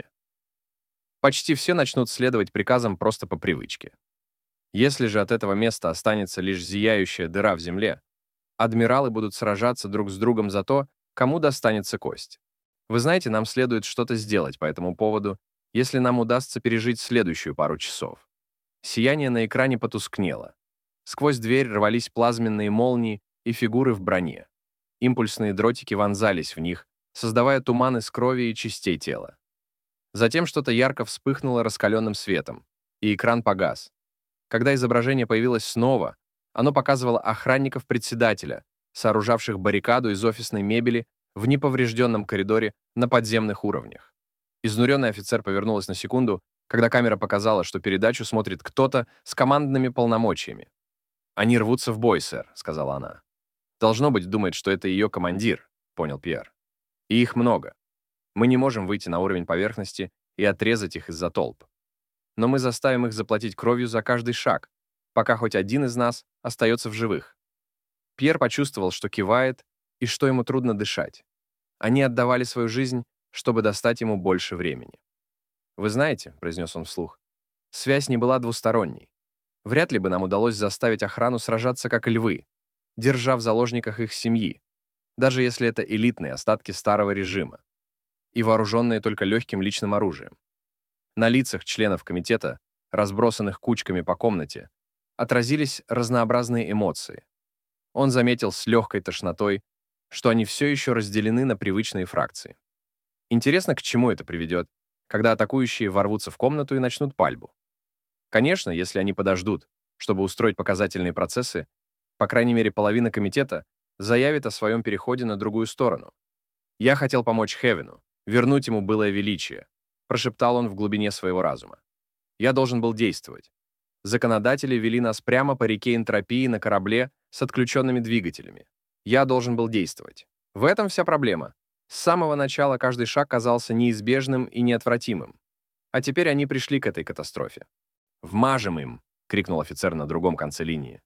Почти все начнут следовать приказам просто по привычке. Если же от этого места останется лишь зияющая дыра в земле, адмиралы будут сражаться друг с другом за то, кому достанется кость. Вы знаете, нам следует что-то сделать по этому поводу, если нам удастся пережить следующую пару часов. Сияние на экране потускнело. Сквозь дверь рвались плазменные молнии и фигуры в броне. Импульсные дротики вонзались в них, создавая туман из крови и частей тела. Затем что-то ярко вспыхнуло раскаленным светом, и экран погас. Когда изображение появилось снова, оно показывало охранников председателя, сооружавших баррикаду из офисной мебели в неповрежденном коридоре на подземных уровнях. Изнуренный офицер повернулась на секунду, когда камера показала, что передачу смотрит кто-то с командными полномочиями. «Они рвутся в бой, сэр», — сказала она. «Должно быть, думает, что это ее командир», — понял Пьер. «И их много. Мы не можем выйти на уровень поверхности и отрезать их из-за толп. Но мы заставим их заплатить кровью за каждый шаг, пока хоть один из нас остается в живых». Пьер почувствовал, что кивает и что ему трудно дышать. Они отдавали свою жизнь, чтобы достать ему больше времени. «Вы знаете», — произнес он вслух, — «связь не была двусторонней. Вряд ли бы нам удалось заставить охрану сражаться как львы, держа в заложниках их семьи, даже если это элитные остатки старого режима, и вооруженные только легким личным оружием. На лицах членов комитета, разбросанных кучками по комнате, отразились разнообразные эмоции. Он заметил с легкой тошнотой, что они все еще разделены на привычные фракции. Интересно, к чему это приведет, когда атакующие ворвутся в комнату и начнут пальбу. Конечно, если они подождут, чтобы устроить показательные процессы, по крайней мере, половина комитета заявит о своем переходе на другую сторону. «Я хотел помочь Хевену, вернуть ему былое величие», прошептал он в глубине своего разума. «Я должен был действовать. Законодатели вели нас прямо по реке энтропии на корабле с отключенными двигателями. Я должен был действовать. В этом вся проблема. С самого начала каждый шаг казался неизбежным и неотвратимым. А теперь они пришли к этой катастрофе. «Вмажем им!» — крикнул офицер на другом конце линии.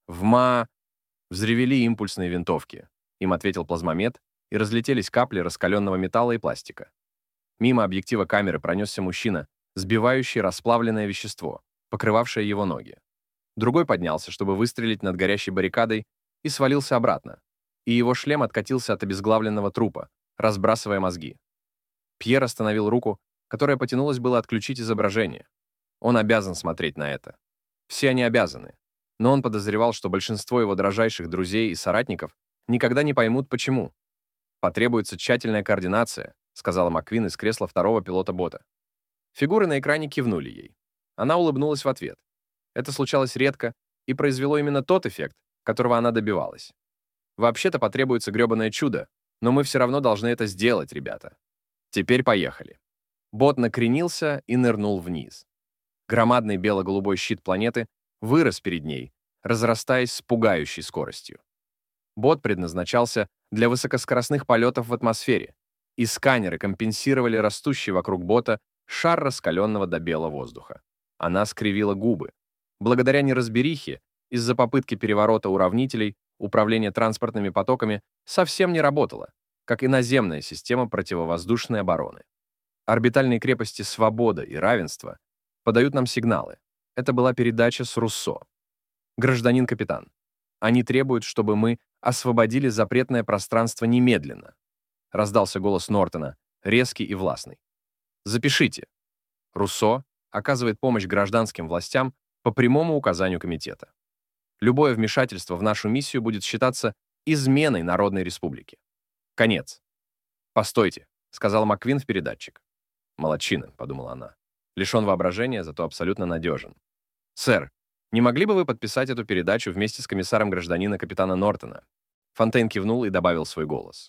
Взревели импульсные винтовки. Им ответил плазмомет, и разлетелись капли раскаленного металла и пластика. Мимо объектива камеры пронесся мужчина, сбивающий расплавленное вещество, покрывавшее его ноги. Другой поднялся, чтобы выстрелить над горящей баррикадой, и свалился обратно, и его шлем откатился от обезглавленного трупа, разбрасывая мозги. Пьер остановил руку, которая потянулась было отключить изображение. Он обязан смотреть на это. Все они обязаны. Но он подозревал, что большинство его дрожайших друзей и соратников никогда не поймут, почему. «Потребуется тщательная координация», — сказала МакКвин из кресла второго пилота бота. Фигуры на экране кивнули ей. Она улыбнулась в ответ. Это случалось редко и произвело именно тот эффект, которого она добивалась. «Вообще-то потребуется грёбаное чудо, но мы все равно должны это сделать, ребята. Теперь поехали». Бот накренился и нырнул вниз. Громадный бело-голубой щит планеты вырос перед ней, разрастаясь с пугающей скоростью. Бот предназначался для высокоскоростных полетов в атмосфере, и сканеры компенсировали растущий вокруг бота шар раскаленного до бела воздуха. Она скривила губы. Благодаря неразберихе, из-за попытки переворота уравнителей, управление транспортными потоками совсем не работало, как и наземная система противовоздушной обороны. Орбитальные крепости «Свобода» и «Равенство» подают нам сигналы. Это была передача с Руссо. «Гражданин капитан, они требуют, чтобы мы освободили запретное пространство немедленно», раздался голос Нортона, резкий и властный. «Запишите. Руссо оказывает помощь гражданским властям по прямому указанию комитета. Любое вмешательство в нашу миссию будет считаться изменой Народной Республики. Конец». «Постойте», — сказал МакКвин в передатчик. «Молодчина», — подумала она. «Лишен воображения, зато абсолютно надежен». «Сэр, не могли бы вы подписать эту передачу вместе с комиссаром гражданина капитана Нортона?» Фонтейн кивнул и добавил свой голос.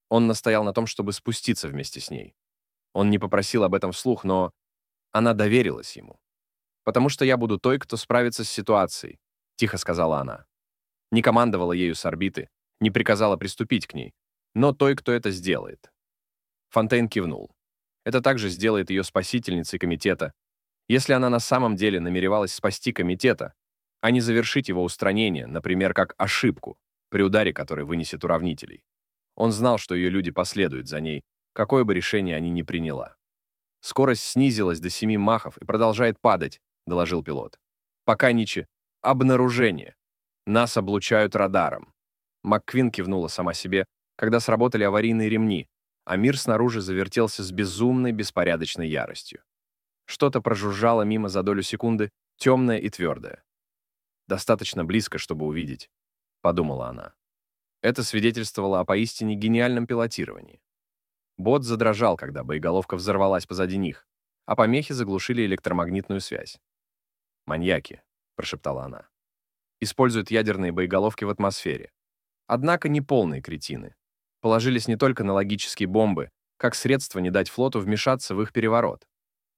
Он настоял на том, чтобы спуститься вместе с ней. Он не попросил об этом вслух, но она доверилась ему. «Потому что я буду той, кто справится с ситуацией», — тихо сказала она. Не командовала ею с орбиты, не приказала приступить к ней, но той, кто это сделает. Фонтейн кивнул. Это также сделает ее спасительницей комитета. Если она на самом деле намеревалась спасти комитета, а не завершить его устранение, например, как ошибку, при ударе которой вынесет уравнителей. Он знал, что ее люди последуют за ней, какое бы решение они ни приняла. «Скорость снизилась до 7 махов и продолжает падать», — доложил пилот. «Пока ничего. Обнаружение. Нас облучают радаром». МакКвин кивнула сама себе, когда сработали аварийные ремни, а мир снаружи завертелся с безумной, беспорядочной яростью. Что-то прожужжало мимо за долю секунды, темное и твердое. «Достаточно близко, чтобы увидеть», — подумала она. Это свидетельствовало о поистине гениальном пилотировании. Бот задрожал, когда боеголовка взорвалась позади них, а помехи заглушили электромагнитную связь. «Маньяки», — прошептала она. «Используют ядерные боеголовки в атмосфере. Однако не полные кретины. Положились не только на логические бомбы, как средство не дать флоту вмешаться в их переворот».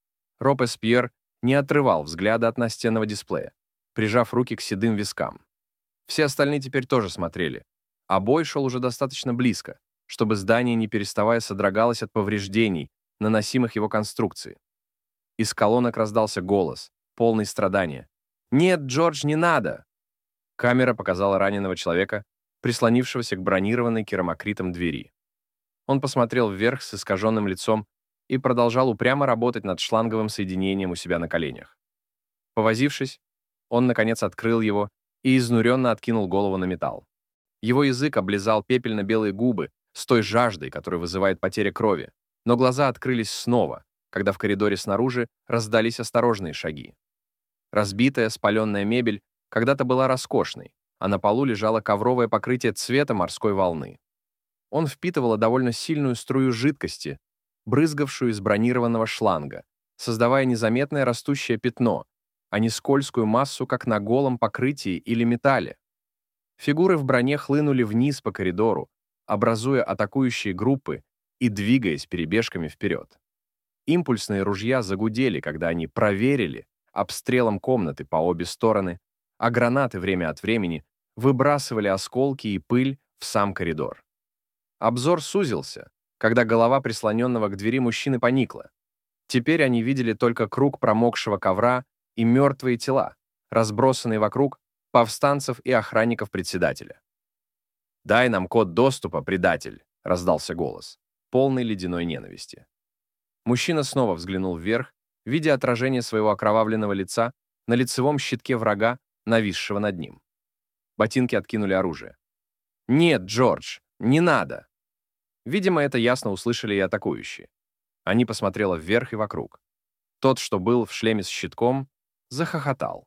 Робеспьер не отрывал взгляда от настенного дисплея, прижав руки к седым вискам. Все остальные теперь тоже смотрели, а бой шел уже достаточно близко, чтобы здание, не переставая, содрогалось от повреждений, наносимых его конструкции. Из колонок раздался голос, полный страдания. «Нет, Джордж, не надо!» Камера показала раненого человека, прислонившегося к бронированной керамокритом двери. Он посмотрел вверх с искаженным лицом и продолжал упрямо работать над шланговым соединением у себя на коленях. Повозившись, он, наконец, открыл его и изнуренно откинул голову на металл. Его язык облизал пепельно-белые губы с той жаждой, которая вызывает потеря крови, но глаза открылись снова, когда в коридоре снаружи раздались осторожные шаги. Разбитая, спаленная мебель когда-то была роскошной, а на полу лежало ковровое покрытие цвета морской волны. Он впитывал довольно сильную струю жидкости, брызгавшую из бронированного шланга, создавая незаметное растущее пятно, а не скользкую массу, как на голом покрытии или металле. Фигуры в броне хлынули вниз по коридору, образуя атакующие группы и двигаясь перебежками вперед. Импульсные ружья загудели, когда они проверили обстрелом комнаты по обе стороны, а гранаты время от времени выбрасывали осколки и пыль в сам коридор. Обзор сузился, когда голова прислоненного к двери мужчины поникла. Теперь они видели только круг промокшего ковра и мертвые тела, разбросанные вокруг повстанцев и охранников председателя. «Дай нам код доступа, предатель!» — раздался голос, полный ледяной ненависти. Мужчина снова взглянул вверх, видя отражение своего окровавленного лица на лицевом щитке врага, нависшего над ним. Ботинки откинули оружие. «Нет, Джордж, не надо!» Видимо, это ясно услышали и атакующие. Они посмотрели вверх и вокруг. Тот, что был в шлеме с щитком, захохотал.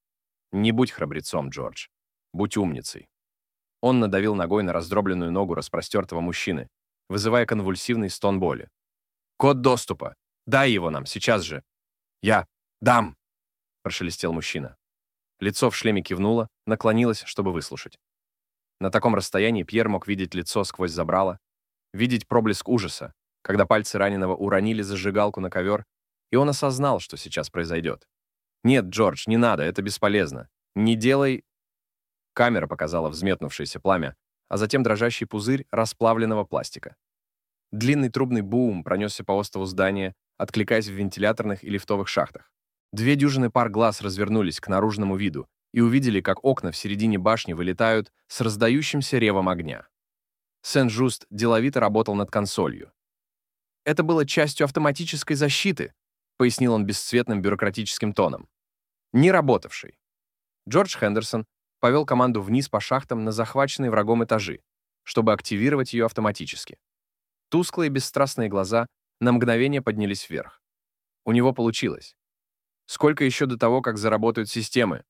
«Не будь храбрецом, Джордж. Будь умницей». Он надавил ногой на раздробленную ногу распростертого мужчины, вызывая конвульсивный стон боли. «Код доступа! Дай его нам, сейчас же!» «Я дам!» — прошелестел мужчина. Лицо в шлеме кивнуло, наклонилось, чтобы выслушать. На таком расстоянии Пьер мог видеть лицо сквозь забрало, видеть проблеск ужаса, когда пальцы раненого уронили зажигалку на ковер, и он осознал, что сейчас произойдет. «Нет, Джордж, не надо, это бесполезно. Не делай...» Камера показала взметнувшееся пламя, а затем дрожащий пузырь расплавленного пластика. Длинный трубный бум пронесся по остову здания, откликаясь в вентиляторных и лифтовых шахтах. 2 дюжины пар глаз развернулись к наружному виду и увидели, как окна в середине башни вылетают с раздающимся ревом огня. Сен-Жуст деловито работал над консолью. «Это было частью автоматической защиты», пояснил он бесцветным бюрократическим тоном. «Не работавшей». Джордж Хендерсон повел команду вниз по шахтам на захваченные врагом этажи, чтобы активировать ее автоматически. Тусклые бесстрастные глаза на мгновение поднялись вверх. У него получилось. «Сколько еще до того, как заработают системы?»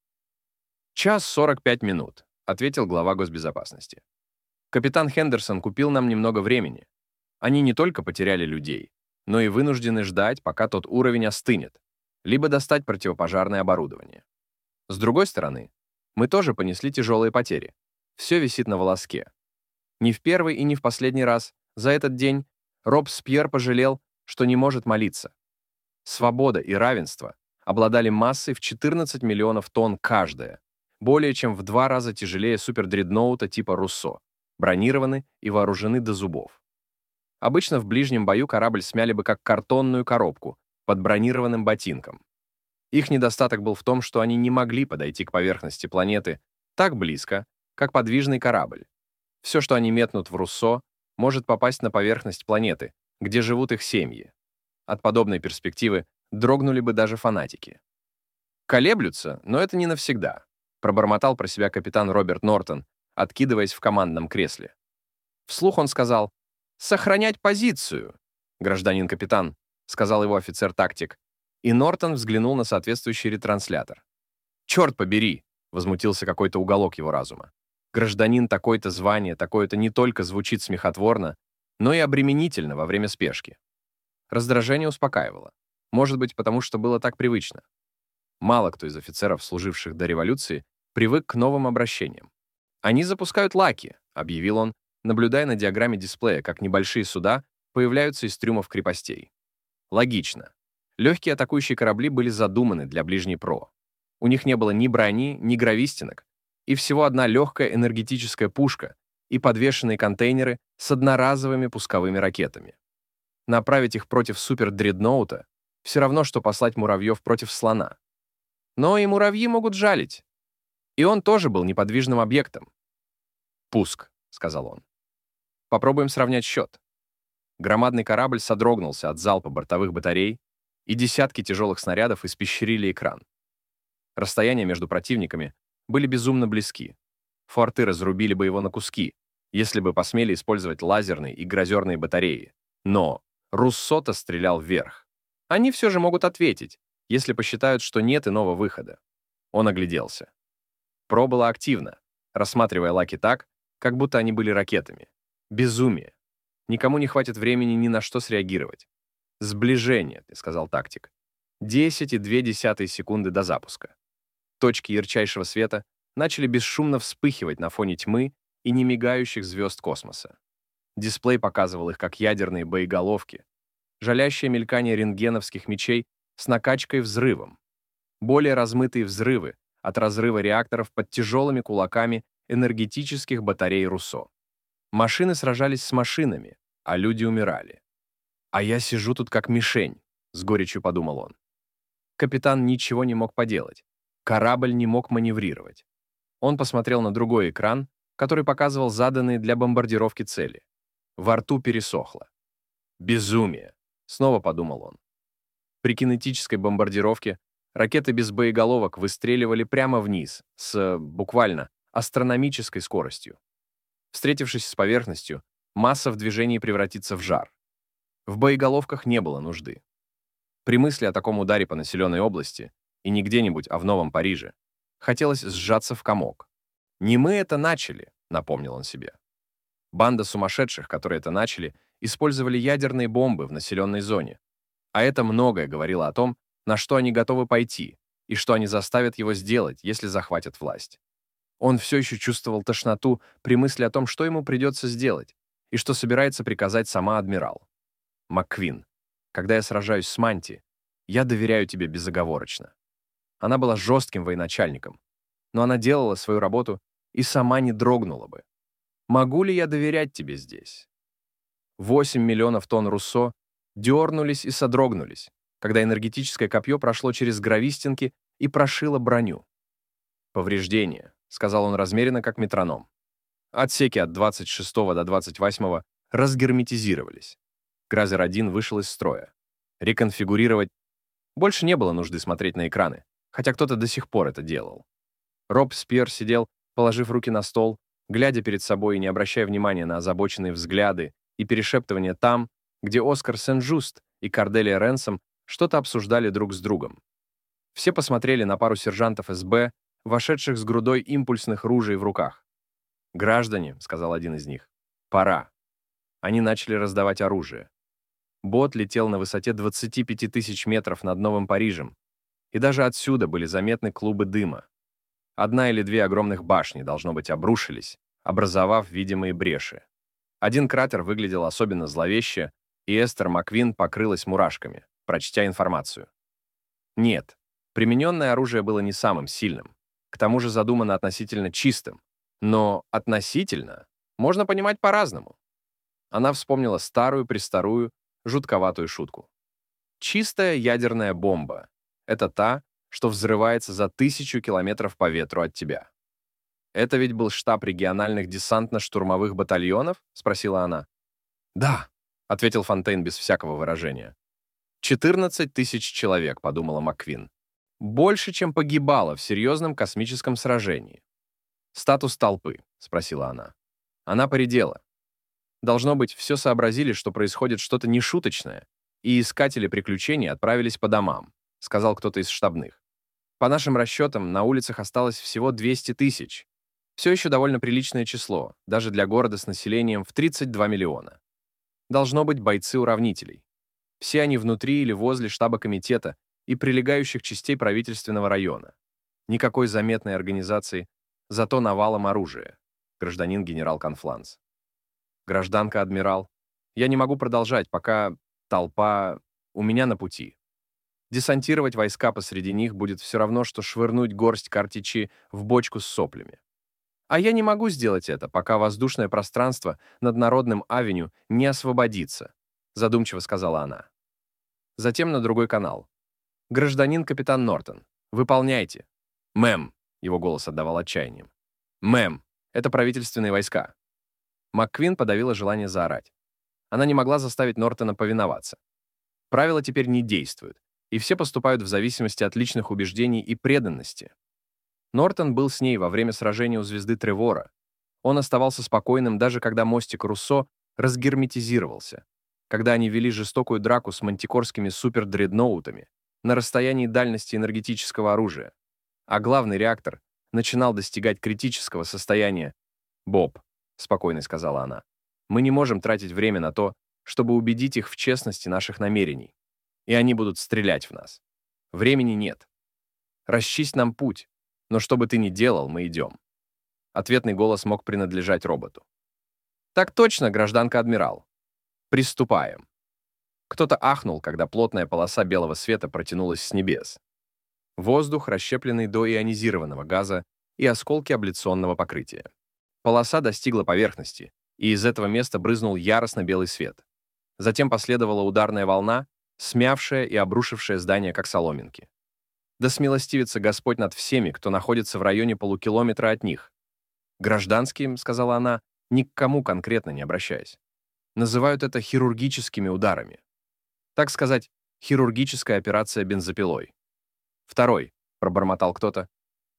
«Час 45 минут», — ответил глава госбезопасности. «Капитан Хендерсон купил нам немного времени. Они не только потеряли людей, но и вынуждены ждать, пока тот уровень остынет, либо достать противопожарное оборудование. С другой стороны, мы тоже понесли тяжелые потери. Все висит на волоске. Не в первый и не в последний раз За этот день Робеспьер пожалел, что не может молиться. Свобода и равенство обладали массой в 14 миллионов тонн каждая, более чем в 2 раза тяжелее супердредноута типа «Руссо», бронированы и вооружены до зубов. Обычно в ближнем бою корабль смяли бы как картонную коробку под бронированным ботинком. Их недостаток был в том, что они не могли подойти к поверхности планеты так близко, как подвижный корабль. Все, что они метнут в «Руссо», может попасть на поверхность планеты, где живут их семьи. От подобной перспективы дрогнули бы даже фанатики. «Колеблются, но это не навсегда», пробормотал про себя капитан Роберт Нортон, откидываясь в командном кресле. Вслух он сказал: «Сохранять позицию, гражданин капитан», сказал его офицер-тактик, и Нортон взглянул на соответствующий ретранслятор. «Черт побери!» — возмутился какой-то уголок его разума. «Гражданин такой-то звание, такое-то не только звучит смехотворно, но и обременительно во время спешки». Раздражение успокаивало. Может быть, потому что было так привычно. Мало кто из офицеров, служивших до революции, привык к новым обращениям. «Они запускают лаки», — объявил он, наблюдая на диаграмме дисплея, как небольшие суда появляются из трюмов крепостей. Логично. Легкие атакующие корабли были задуманы для ближней ПРО. У них не было ни брони, ни гравистинок, и всего одна легкая энергетическая пушка и подвешенные контейнеры с одноразовыми пусковыми ракетами. Направить их против супердредноута все равно, что послать муравьев против слона. Но и муравьи могут жалить. И он тоже был неподвижным объектом. «Пуск», — сказал он. «Попробуем сравнять счет». Громадный корабль содрогнулся от залпа бортовых батарей, и десятки тяжелых снарядов испещрили экран. Расстояния между противниками были безумно близки. Форты разрубили бы его на куски, если бы посмели использовать лазерные и грозерные батареи. Но Руссо-то стрелял вверх. Они все же могут ответить, если посчитают, что нет иного выхода. Он огляделся. ПРО была активна, рассматривая лаки так, как будто они были ракетами. Безумие. Никому не хватит времени ни на что среагировать. «Сближение», — сказал тактик. 10,2 секунды до запуска. Точки ярчайшего света начали бесшумно вспыхивать на фоне тьмы и немигающих звезд космоса. Дисплей показывал их как ядерные боеголовки, жалящее мелькание рентгеновских мечей с накачкой-взрывом, более размытые взрывы от разрыва реакторов под тяжелыми кулаками энергетических батарей Руссо. Машины сражались с машинами, а люди умирали. «А я сижу тут как мишень», — с горечью подумал он. Капитан ничего не мог поделать. Корабль не мог маневрировать. Он посмотрел на другой экран, который показывал заданные для бомбардировки цели. Во рту пересохло. «Безумие», — снова подумал он. При кинетической бомбардировке ракеты без боеголовок выстреливали прямо вниз с, буквально, астрономической скоростью. Встретившись с поверхностью, масса в движении превратится в жар. В боеголовках не было нужды. При мысли о таком ударе по населенной области, и не где-нибудь, а в Новом Париже, хотелось сжаться в комок. «Не мы это начали», — напомнил он себе. Банда сумасшедших, которые это начали, использовали ядерные бомбы в населенной зоне. А это многое говорило о том, на что они готовы пойти, и что они заставят его сделать, если захватят власть. Он все еще чувствовал тошноту при мысли о том, что ему придется сделать, и что собирается приказать сама адмирал. «МакКвин, когда я сражаюсь с Манти, я доверяю тебе безоговорочно». Она была жестким военачальником, но она делала свою работу и сама не дрогнула бы. Могу ли я доверять тебе здесь? 8 миллионов тонн Руссо дернулись и содрогнулись, когда энергетическое копье прошло через гравистинки и прошило броню. «Повреждения», — сказал он размеренно, как метроном. Отсеки от 26 до 28 разгерметизировались. Гразер-1 вышел из строя. Реконфигурировать... Больше не было нужды смотреть на экраны, хотя кто-то до сих пор это делал. Робеспьер сидел, положив руки на стол, глядя перед собой и не обращая внимания на озабоченные взгляды и перешептывания там, где Оскар Сен-Жуст и Корделия Ренсом что-то обсуждали друг с другом. Все посмотрели на пару сержантов СБ, вошедших с грудой импульсных ружей в руках. «Граждане», — сказал один из них, — «пора». Они начали раздавать оружие. Бот летел на высоте 25 тысяч метров над Новым Парижем, и даже отсюда были заметны клубы дыма. Одна или две огромных башни, должно быть, обрушились, образовав видимые бреши. Один кратер выглядел особенно зловеще, и Эстер Маквин покрылась мурашками, прочтя информацию. Нет, примененное оружие было не самым сильным, к тому же задумано относительно чистым. Но относительно можно понимать по-разному. Она вспомнила старую-престарую, жутковатую шутку. Чистая ядерная бомба — это та, что взрывается за 1000 километров по ветру от тебя. «Это ведь был штаб региональных десантно-штурмовых батальонов?» — спросила она. «Да», — ответил Фонтейн без всякого выражения. 14 тысяч человек, подумала МакКвин. Больше, чем погибало в серьезном космическом сражении. «Статус толпы?» — спросила она. Она поредела. Должно быть, все сообразили, что происходит что-то нешуточное, и искатели приключений отправились по домам, сказал кто-то из штабных. По нашим расчетам, на улицах осталось всего 200 тысяч. Все еще довольно приличное число, даже для города с населением в 32 миллиона. Должно быть бойцы-уравнителей. Все они внутри или возле штаба комитета и прилегающих частей правительственного района. Никакой заметной организации, зато навалом оружия. Гражданин генерал Конфланс. Гражданка-адмирал. Я не могу продолжать, пока толпа у меня на пути. Десантировать войска посреди них будет все равно, что швырнуть горсть картечи в бочку с соплями. А я не могу сделать это, пока воздушное пространство над Народным авеню не освободится, задумчиво сказала она. Затем на другой канал. Гражданин капитан Нортон, выполняйте. Мэм, его голос отдавал отчаянием. Мэм, это правительственные войска. МакКвин подавила желание заорать. Она не могла заставить Нортона повиноваться. Правила теперь не действуют, и все поступают в зависимости от личных убеждений и преданности. Нортон был с ней во время сражения у звезды Тревора. Он оставался спокойным, даже когда мостик Руссо разгерметизировался, когда они вели жестокую драку с мантикорскими супердредноутами на расстоянии дальности энергетического оружия, а главный реактор начинал достигать критического состояния. «Боб», — спокойно сказала она, — «мы не можем тратить время на то, чтобы убедить их в честности наших намерений, и они будут стрелять в нас. Времени нет. Расчисть нам путь, но что бы ты ни делал, мы идем». Ответный голос мог принадлежать роботу. «Так точно, гражданка-адмирал. Приступаем». Кто-то ахнул, когда плотная полоса белого света протянулась с небес. Воздух, расщепленный до ионизированного газа и осколки абляционного покрытия. Полоса достигла поверхности, и из этого места брызнул яростно белый свет. Затем последовала ударная волна, смявшая и обрушившая здание, как соломинки. Да смилостивится Господь над всеми, кто находится в районе полукилометра от них. Гражданским, сказала она, ни к кому конкретно не обращаясь. Называют это хирургическими ударами. Так сказать, хирургическая операция бензопилой. Второй, пробормотал кто-то.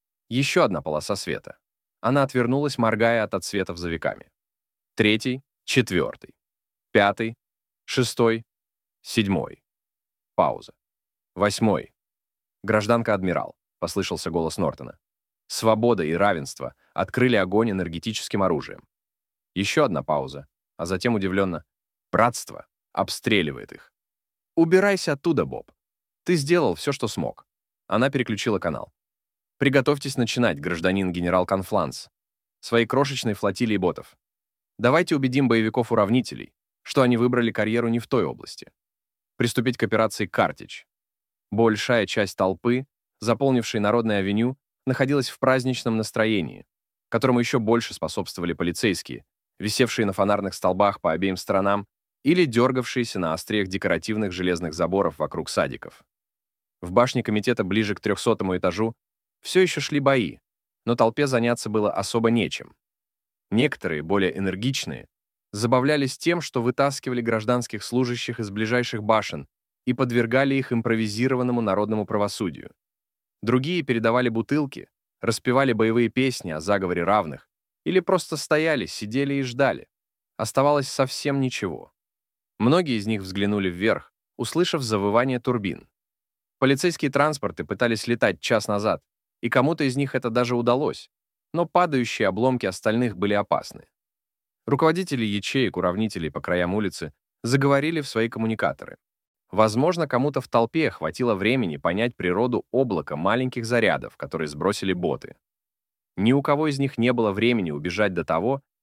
Еще одна полоса света. Она отвернулась, моргая от отсветов за веками. Третий, четвертый, пятый, шестой, седьмой. Пауза. Восьмой. «Гражданка-адмирал», — послышался голос Нортона. «Свобода и равенство открыли огонь энергетическим оружием». Еще одна пауза, а затем удивленно. «Братство обстреливает их». «Убирайся оттуда, Боб. Ты сделал все, что смог». Она переключила канал. «Приготовьтесь начинать, гражданин генерал Конфланс, своей крошечной флотилии ботов. Давайте убедим боевиков-уравнителей, что они выбрали карьеру не в той области. Приступить к операции «Картич». Большая часть толпы, заполнившей Народное авеню, находилась в праздничном настроении, которому еще больше способствовали полицейские, висевшие на фонарных столбах по обеим сторонам или дергавшиеся на остриях декоративных железных заборов вокруг садиков. В башне комитета ближе к 300-му этажу все еще шли бои, но толпе заняться было особо нечем. Некоторые, более энергичные, забавлялись тем, что вытаскивали гражданских служащих из ближайших башен и подвергали их импровизированному народному правосудию. Другие передавали бутылки, распевали боевые песни о заговоре равных или просто стояли, сидели и ждали. Оставалось совсем ничего. Многие из них взглянули вверх, услышав завывание турбин. Полицейские транспорты пытались летать час назад, и кому-то из них это даже удалось, но падающие обломки остальных были опасны. Руководители ячеек, уравнителей по краям улицы заговорили в свои коммуникаторы. Возможно, кому-то в толпе хватило времени понять природу облака маленьких зарядов, которые сбросили боты. Ни у кого из них не было времени убежать до того,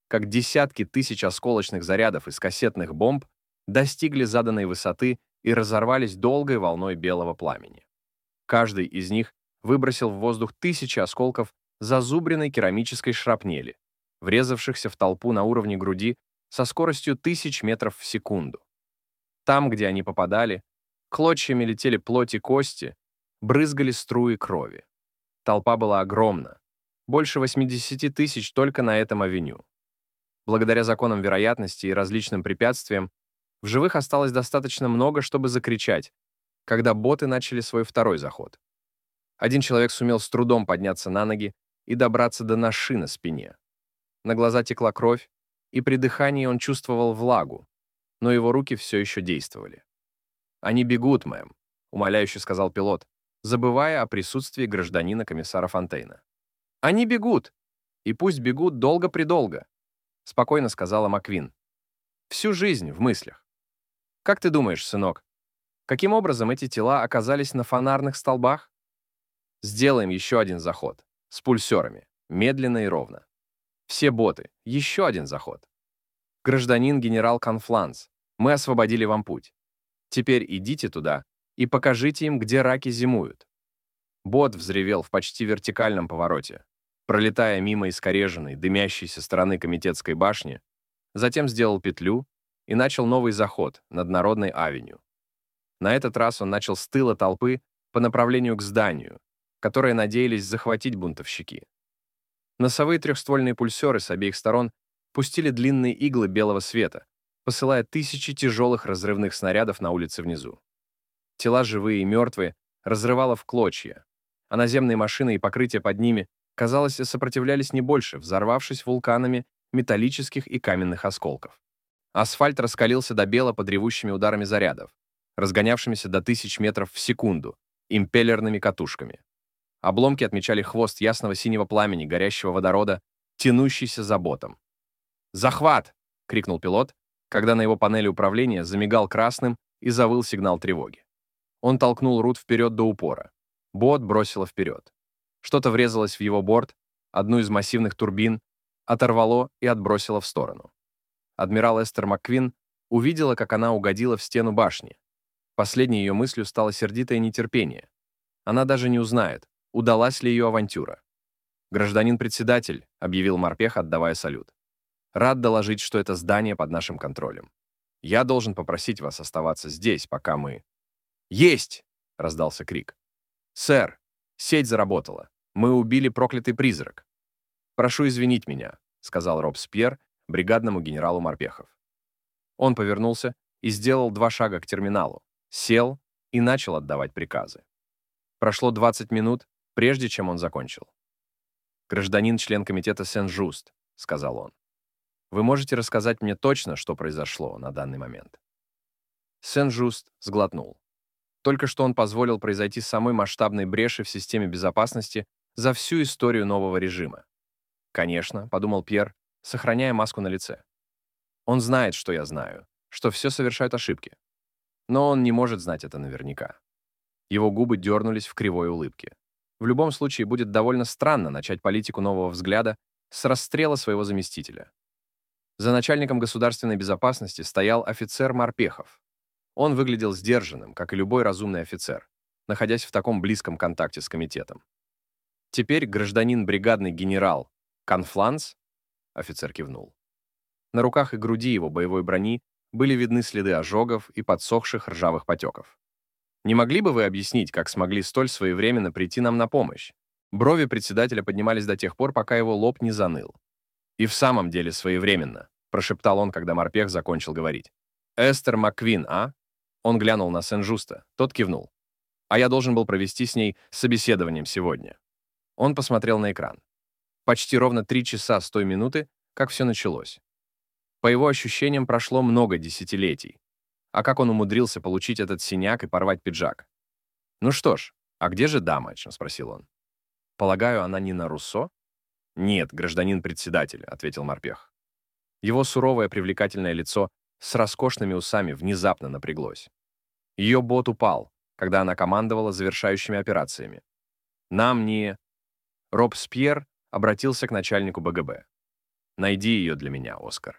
как десятки тысяч осколочных зарядов из кассетных бомб достигли заданной высоты и разорвались долгой волной белого пламени. Каждый из них выбросил в воздух тысячи осколков зазубренной керамической шрапнели, врезавшихся в толпу на уровне груди со скоростью 1000 метров в секунду. Там, где они попадали, клочьями летели плоть и кости, брызгали струи крови. Толпа была огромна, больше 80 тысяч только на этом авеню. Благодаря законам вероятности и различным препятствиям, в живых осталось достаточно много, чтобы закричать, когда боты начали свой второй заход. Один человек сумел с трудом подняться на ноги и добраться до ноши на спине. На глаза текла кровь, и при дыхании он чувствовал влагу, но его руки все еще действовали. «Они бегут, мэм», — умоляюще сказал пилот, забывая о присутствии гражданина-комиссара Фонтейна. «Они бегут, и пусть бегут долго-предолго», — спокойно сказала Маквин. «Всю жизнь в мыслях. Как ты думаешь, сынок, каким образом эти тела оказались на фонарных столбах? Сделаем еще один заход, с пульсерами, медленно и ровно. Все боты, еще один заход. Гражданин генерал Конфланс, мы освободили вам путь. Теперь идите туда и покажите им, где раки зимуют». Бот взревел в почти вертикальном повороте, пролетая мимо искореженной, дымящейся стороны Комитетской башни, затем сделал петлю и начал новый заход над Народной авеню. На этот раз он начал с тыла толпы по направлению к зданию, которое надеялись захватить бунтовщики. Носовые трехствольные пульсеры с обеих сторон пустили длинные иглы белого света, посылая тысячи тяжелых разрывных снарядов на улице внизу. Тела живые и мертвые разрывало в клочья, а наземные машины и покрытия под ними, казалось, сопротивлялись не больше, взорвавшись вулканами металлических и каменных осколков. Асфальт раскалился до бела под ревущими ударами зарядов, разгонявшимися до 1000 метров в секунду, импеллерными катушками. Обломки отмечали хвост ясного синего пламени горящего водорода, тянущийся за ботом. «Захват!» — крикнул пилот, когда на его панели управления замигал красным и завыл сигнал тревоги. Он толкнул руль вперед до упора. Бот бросило вперед. Что-то врезалось в его борт, одну из массивных турбин, оторвало и отбросило в сторону. Адмирал Эстер Макквин увидела, как она угодила в стену башни. Последней ее мыслью стало сердитое нетерпение. Она даже не узнает, удалась ли ее авантюра. «Гражданин-председатель», — объявил морпех, отдавая салют. «Рад доложить, что это здание под нашим контролем. Я должен попросить вас оставаться здесь, пока мы...» «Есть!» — раздался крик. «Сэр, сеть заработала. Мы убили проклятый призрак». «Прошу извинить меня», — сказал Робспьер бригадному генералу морпехов. Он повернулся и сделал 2 шага к терминалу, сел и начал отдавать приказы. Прошло 20 минут, прежде чем он закончил. «Гражданин, член комитета Сен-Жуст», — сказал он. «Вы можете рассказать мне точно, что произошло на данный момент?» Сен-Жуст сглотнул. Только что он позволил произойти самой масштабной бреши в системе безопасности за всю историю нового режима. «Конечно», — подумал Пьер, сохраняя маску на лице. «Он знает, что я знаю, что все совершают ошибки. Но он не может знать это наверняка». Его губы дернулись в кривой улыбке. В любом случае, будет довольно странно начать политику нового взгляда с расстрела своего заместителя. За начальником государственной безопасности стоял офицер Морпехов. Он выглядел сдержанным, как и любой разумный офицер, находясь в таком близком контакте с комитетом. Теперь гражданин-бригадный генерал Конфланс, офицер кивнул. На руках и груди его боевой брони были видны следы ожогов и подсохших ржавых потеков. «Не могли бы вы объяснить, как смогли столь своевременно прийти нам на помощь?» Брови председателя поднимались до тех пор, пока его лоб не заныл. «И в самом деле своевременно», — прошептал он, когда морпех закончил говорить. «Эстер Макквин, а?» Он глянул на Сен-Жуста, тот кивнул. «А я должен был провести с ней собеседованием сегодня». Он посмотрел на экран. Почти ровно 3 часа с той минуты, как все началось. По его ощущениям, прошло много десятилетий. А как он умудрился получить этот синяк и порвать пиджак? «Ну что ж, а где же дама?» — спросил он. «Полагаю, она не на Руссо?» «Нет, гражданин-председатель», — ответил морпех. Его суровое привлекательное лицо с роскошными усами внезапно напряглось. Ее бот упал, когда она командовала завершающими операциями. «Нам не...» Робспьер обратился к начальнику БГБ. Найди ее для меня, Оскар.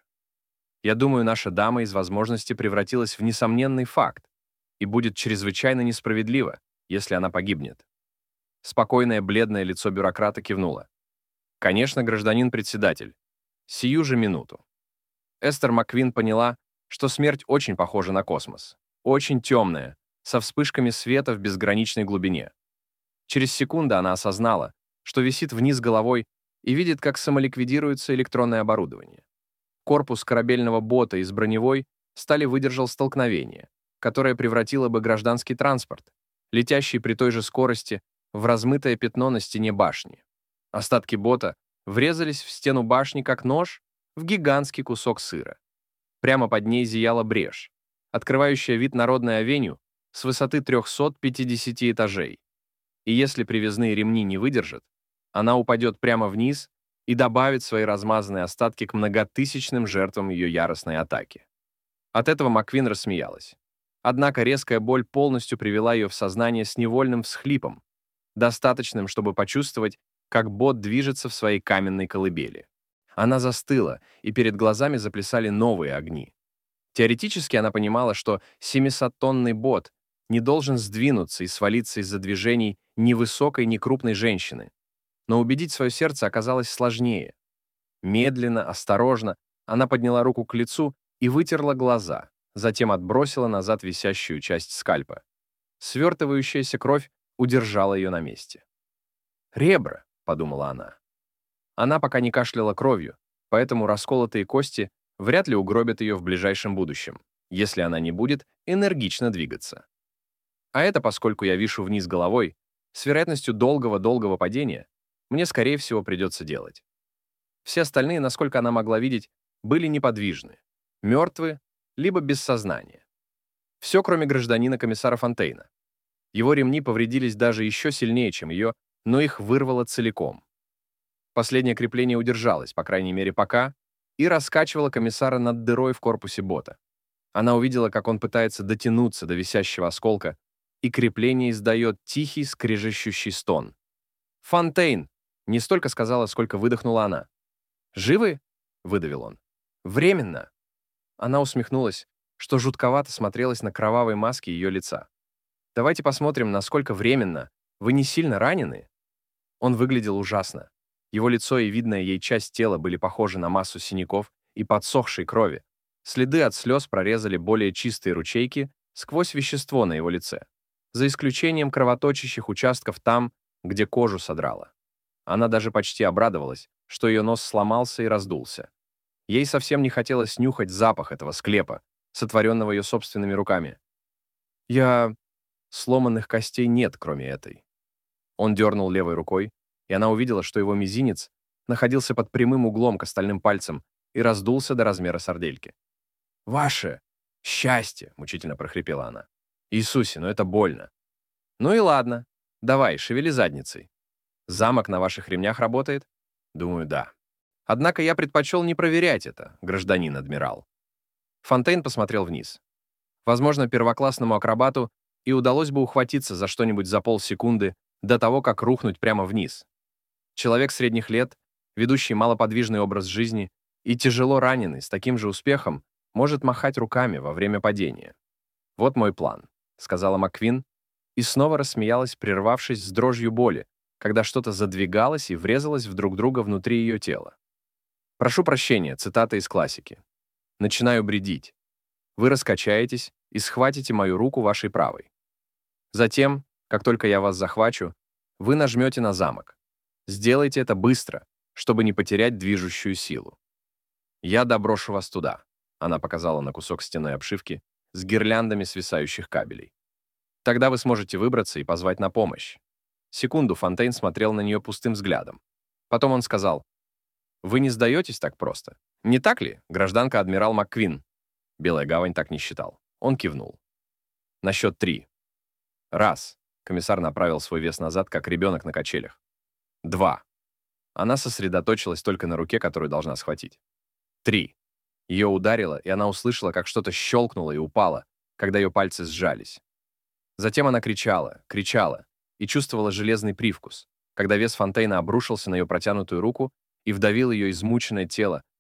Я думаю, наша дама из возможности превратилась в несомненный факт и будет чрезвычайно несправедливо, если она погибнет». Спокойное бледное лицо бюрократа кивнуло. «Конечно, гражданин председатель. Сию же минуту». Эстер Макквин поняла, что смерть очень похожа на космос. Очень темная, со вспышками света в безграничной глубине. Через секунду она осознала, что висит вниз головой и видит, как самоликвидируется электронное оборудование. Корпус корабельного бота из броневой стали выдержал столкновение, которое превратило бы гражданский транспорт, летящий при той же скорости, в размытое пятно на стене башни. Остатки бота врезались в стену башни, как нож, в гигантский кусок сыра. Прямо под ней зияла брешь, открывающая вид на Родную авеню с высоты 350 этажей. И если привязные ремни не выдержат, она упадет прямо вниз и добавит свои размазанные остатки к многотысячным жертвам ее яростной атаки. От этого Макквин рассмеялась. Однако резкая боль полностью привела ее в сознание с невольным всхлипом, достаточным, чтобы почувствовать, как бот движется в своей каменной колыбели. Она застыла, и перед глазами заплясали новые огни. Теоретически она понимала, что 700-тонный бот не должен сдвинуться и свалиться из-за движений ни высокой, ни крупной женщины. Но убедить свое сердце оказалось сложнее. Медленно, осторожно, она подняла руку к лицу и вытерла глаза, затем отбросила назад висящую часть скальпа. Свертывающаяся кровь удержала ее на месте. «Ребра», — подумала она. Она пока не кашляла кровью, поэтому расколотые кости вряд ли угробят ее в ближайшем будущем, если она не будет энергично двигаться. А это, поскольку я вишу вниз головой, с вероятностью долгого-долгого падения, мне, скорее всего, придется делать. Все остальные, насколько она могла видеть, были неподвижны, мертвы, либо без сознания. Все, кроме гражданина комиссара Фонтейна. Его ремни повредились даже еще сильнее, чем ее, но их вырвало целиком. Последнее крепление удержалось, по крайней мере пока, и раскачивало комиссара над дырой в корпусе бота. Она увидела, как он пытается дотянуться до висящего осколка, и крепление издает тихий, скрежещущий стон. «Фонтейн!» — не столько сказала, сколько выдохнула она. «Живы?» — выдавил он. «Временно!» Она усмехнулась, что жутковато смотрелась на кровавой маске ее лица. «Давайте посмотрим, насколько временно. Вы не сильно ранены?» Он выглядел ужасно. Его лицо и видная ей часть тела были похожи на массу синяков и подсохшей крови. Следы от слез прорезали более чистые ручейки сквозь вещество на его лице, за исключением кровоточащих участков там, где кожу содрало. Она даже почти обрадовалась, что ее нос сломался и раздулся. Ей совсем не хотелось нюхать запах этого склепа, сотворенного ее собственными руками. Сломанных костей нет, кроме этой». Он дернул левой рукой, и она увидела, что его мизинец находился под прямым углом к остальным пальцам и раздулся до размера сардельки. «Ваше счастье!» — мучительно прохрипела она. «Иисусе, ну это больно». «Ну и ладно. Давай, шевели задницей. Замок на ваших ремнях работает?» «Думаю, да. Однако я предпочел не проверять это, гражданин адмирал». Фонтейн посмотрел вниз. Возможно, первоклассному акробату и удалось бы ухватиться за что-нибудь за полсекунды до того, как рухнуть прямо вниз. Человек средних лет, ведущий малоподвижный образ жизни и тяжело раненый с таким же успехом, может махать руками во время падения. «Вот мой план», — сказала Макквин, и снова рассмеялась, прервавшись с дрожью боли, когда что-то задвигалось и врезалось в друг друга внутри ее тела. «Прошу прощения, цитата из классики. Начинаю бредить. Вы раскачаетесь и схватите мою руку вашей правой. Затем, как только я вас захвачу, вы нажмете на замок. Сделайте это быстро, чтобы не потерять движущую силу. Я доброшу вас туда», — она показала на кусок стенной обшивки с гирляндами свисающих кабелей. «Тогда вы сможете выбраться и позвать на помощь». Секунду Фонтейн смотрел на нее пустым взглядом. Потом он сказал: «Вы не сдаетесь так просто. Не так ли, гражданка адмирал Макквин?» Белая гавань так не считал. Он кивнул. «На счет 3. Раз». Комиссар направил свой вес назад, как ребенок на качелях. 2. Она сосредоточилась только на руке, которую должна схватить. 3. Ее ударило, и она услышала, как что-то щелкнуло и упало, когда ее пальцы сжались. Затем она кричала, кричала, и чувствовала железный привкус, когда вес Фонтейна обрушился на ее протянутую руку и вдавил ее измученное тело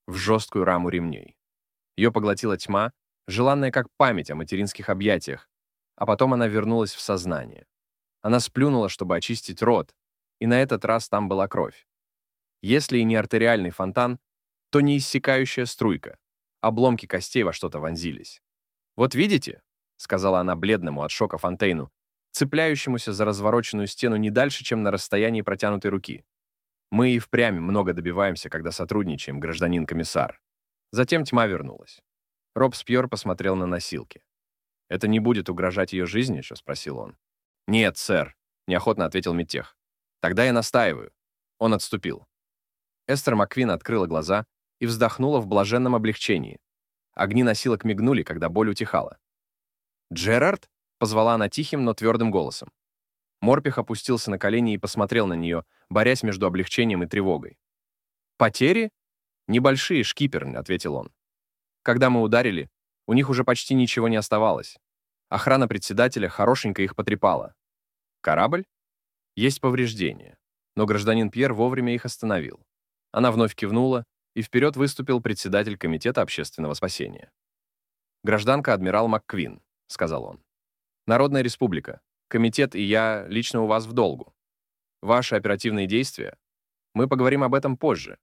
в жесткую раму ремней. Ее поглотила тьма, желанная как память о материнских объятиях, а потом она вернулась в сознание. Она сплюнула, чтобы очистить рот, и на этот раз там была кровь. Если и не артериальный фонтан, то не иссякающая струйка. Обломки костей во что-то вонзились. «Вот видите?» — сказала она бледному от шока Фонтейну, цепляющемуся за развороченную стену не дальше, чем на расстоянии протянутой руки. «Мы и впрямь много добиваемся, когда сотрудничаем, гражданин комиссар». Затем тьма вернулась. Робспьер посмотрел на носилки. «Это не будет угрожать ее жизни?» — спросил он. «Нет, сэр», — неохотно ответил медтех. «Тогда я настаиваю». Он отступил. Эстер Макквин открыла глаза и вздохнула в блаженном облегчении. Огни носилок мигнули, когда боль утихала. «Джерард?» — позвала она тихим, но твердым голосом. Морпех опустился на колени и посмотрел на нее, борясь между облегчением и тревогой. «Потери?» «Небольшие, шкипер», — ответил он. «Когда мы ударили, у них уже почти ничего не оставалось. Охрана председателя хорошенько их потрепала. Корабль? Есть повреждения. Но гражданин Пьер вовремя их остановил. Она вновь кивнула, и вперед выступил председатель Комитета общественного спасения. «Гражданка адмирал МакКвин», — сказал он. «Народная республика. Комитет и я лично у вас в долгу. Ваши оперативные действия? Мы поговорим об этом позже.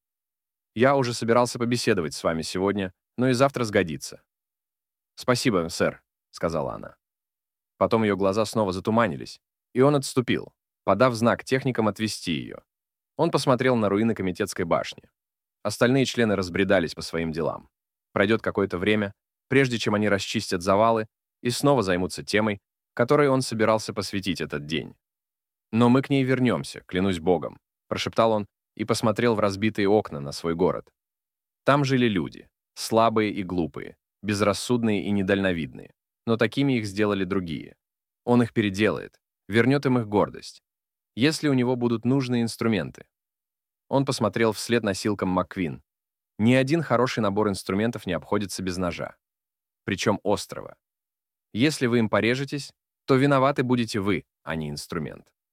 Я уже собирался побеседовать с вами сегодня, но и завтра сгодится». «Спасибо, сэр», — сказала она. Потом ее глаза снова затуманились, и он отступил, подав знак техникам отвести ее. Он посмотрел на руины комитетской башни. Остальные члены разбредались по своим делам. Пройдет какое-то время, прежде чем они расчистят завалы и снова займутся темой, которой он собирался посвятить этот день. «Но мы к ней вернемся, клянусь Богом», — прошептал он и посмотрел в разбитые окна на свой город. Там жили люди, слабые и глупые, безрассудные и недальновидные, но такими их сделали другие. Он их переделает, вернет им их гордость, если у него будут нужные инструменты. Он посмотрел вслед носилкам МакКвин. Ни один хороший набор инструментов не обходится без ножа. Причем острого. Если вы им порежетесь, то виноваты будете вы, а не инструмент.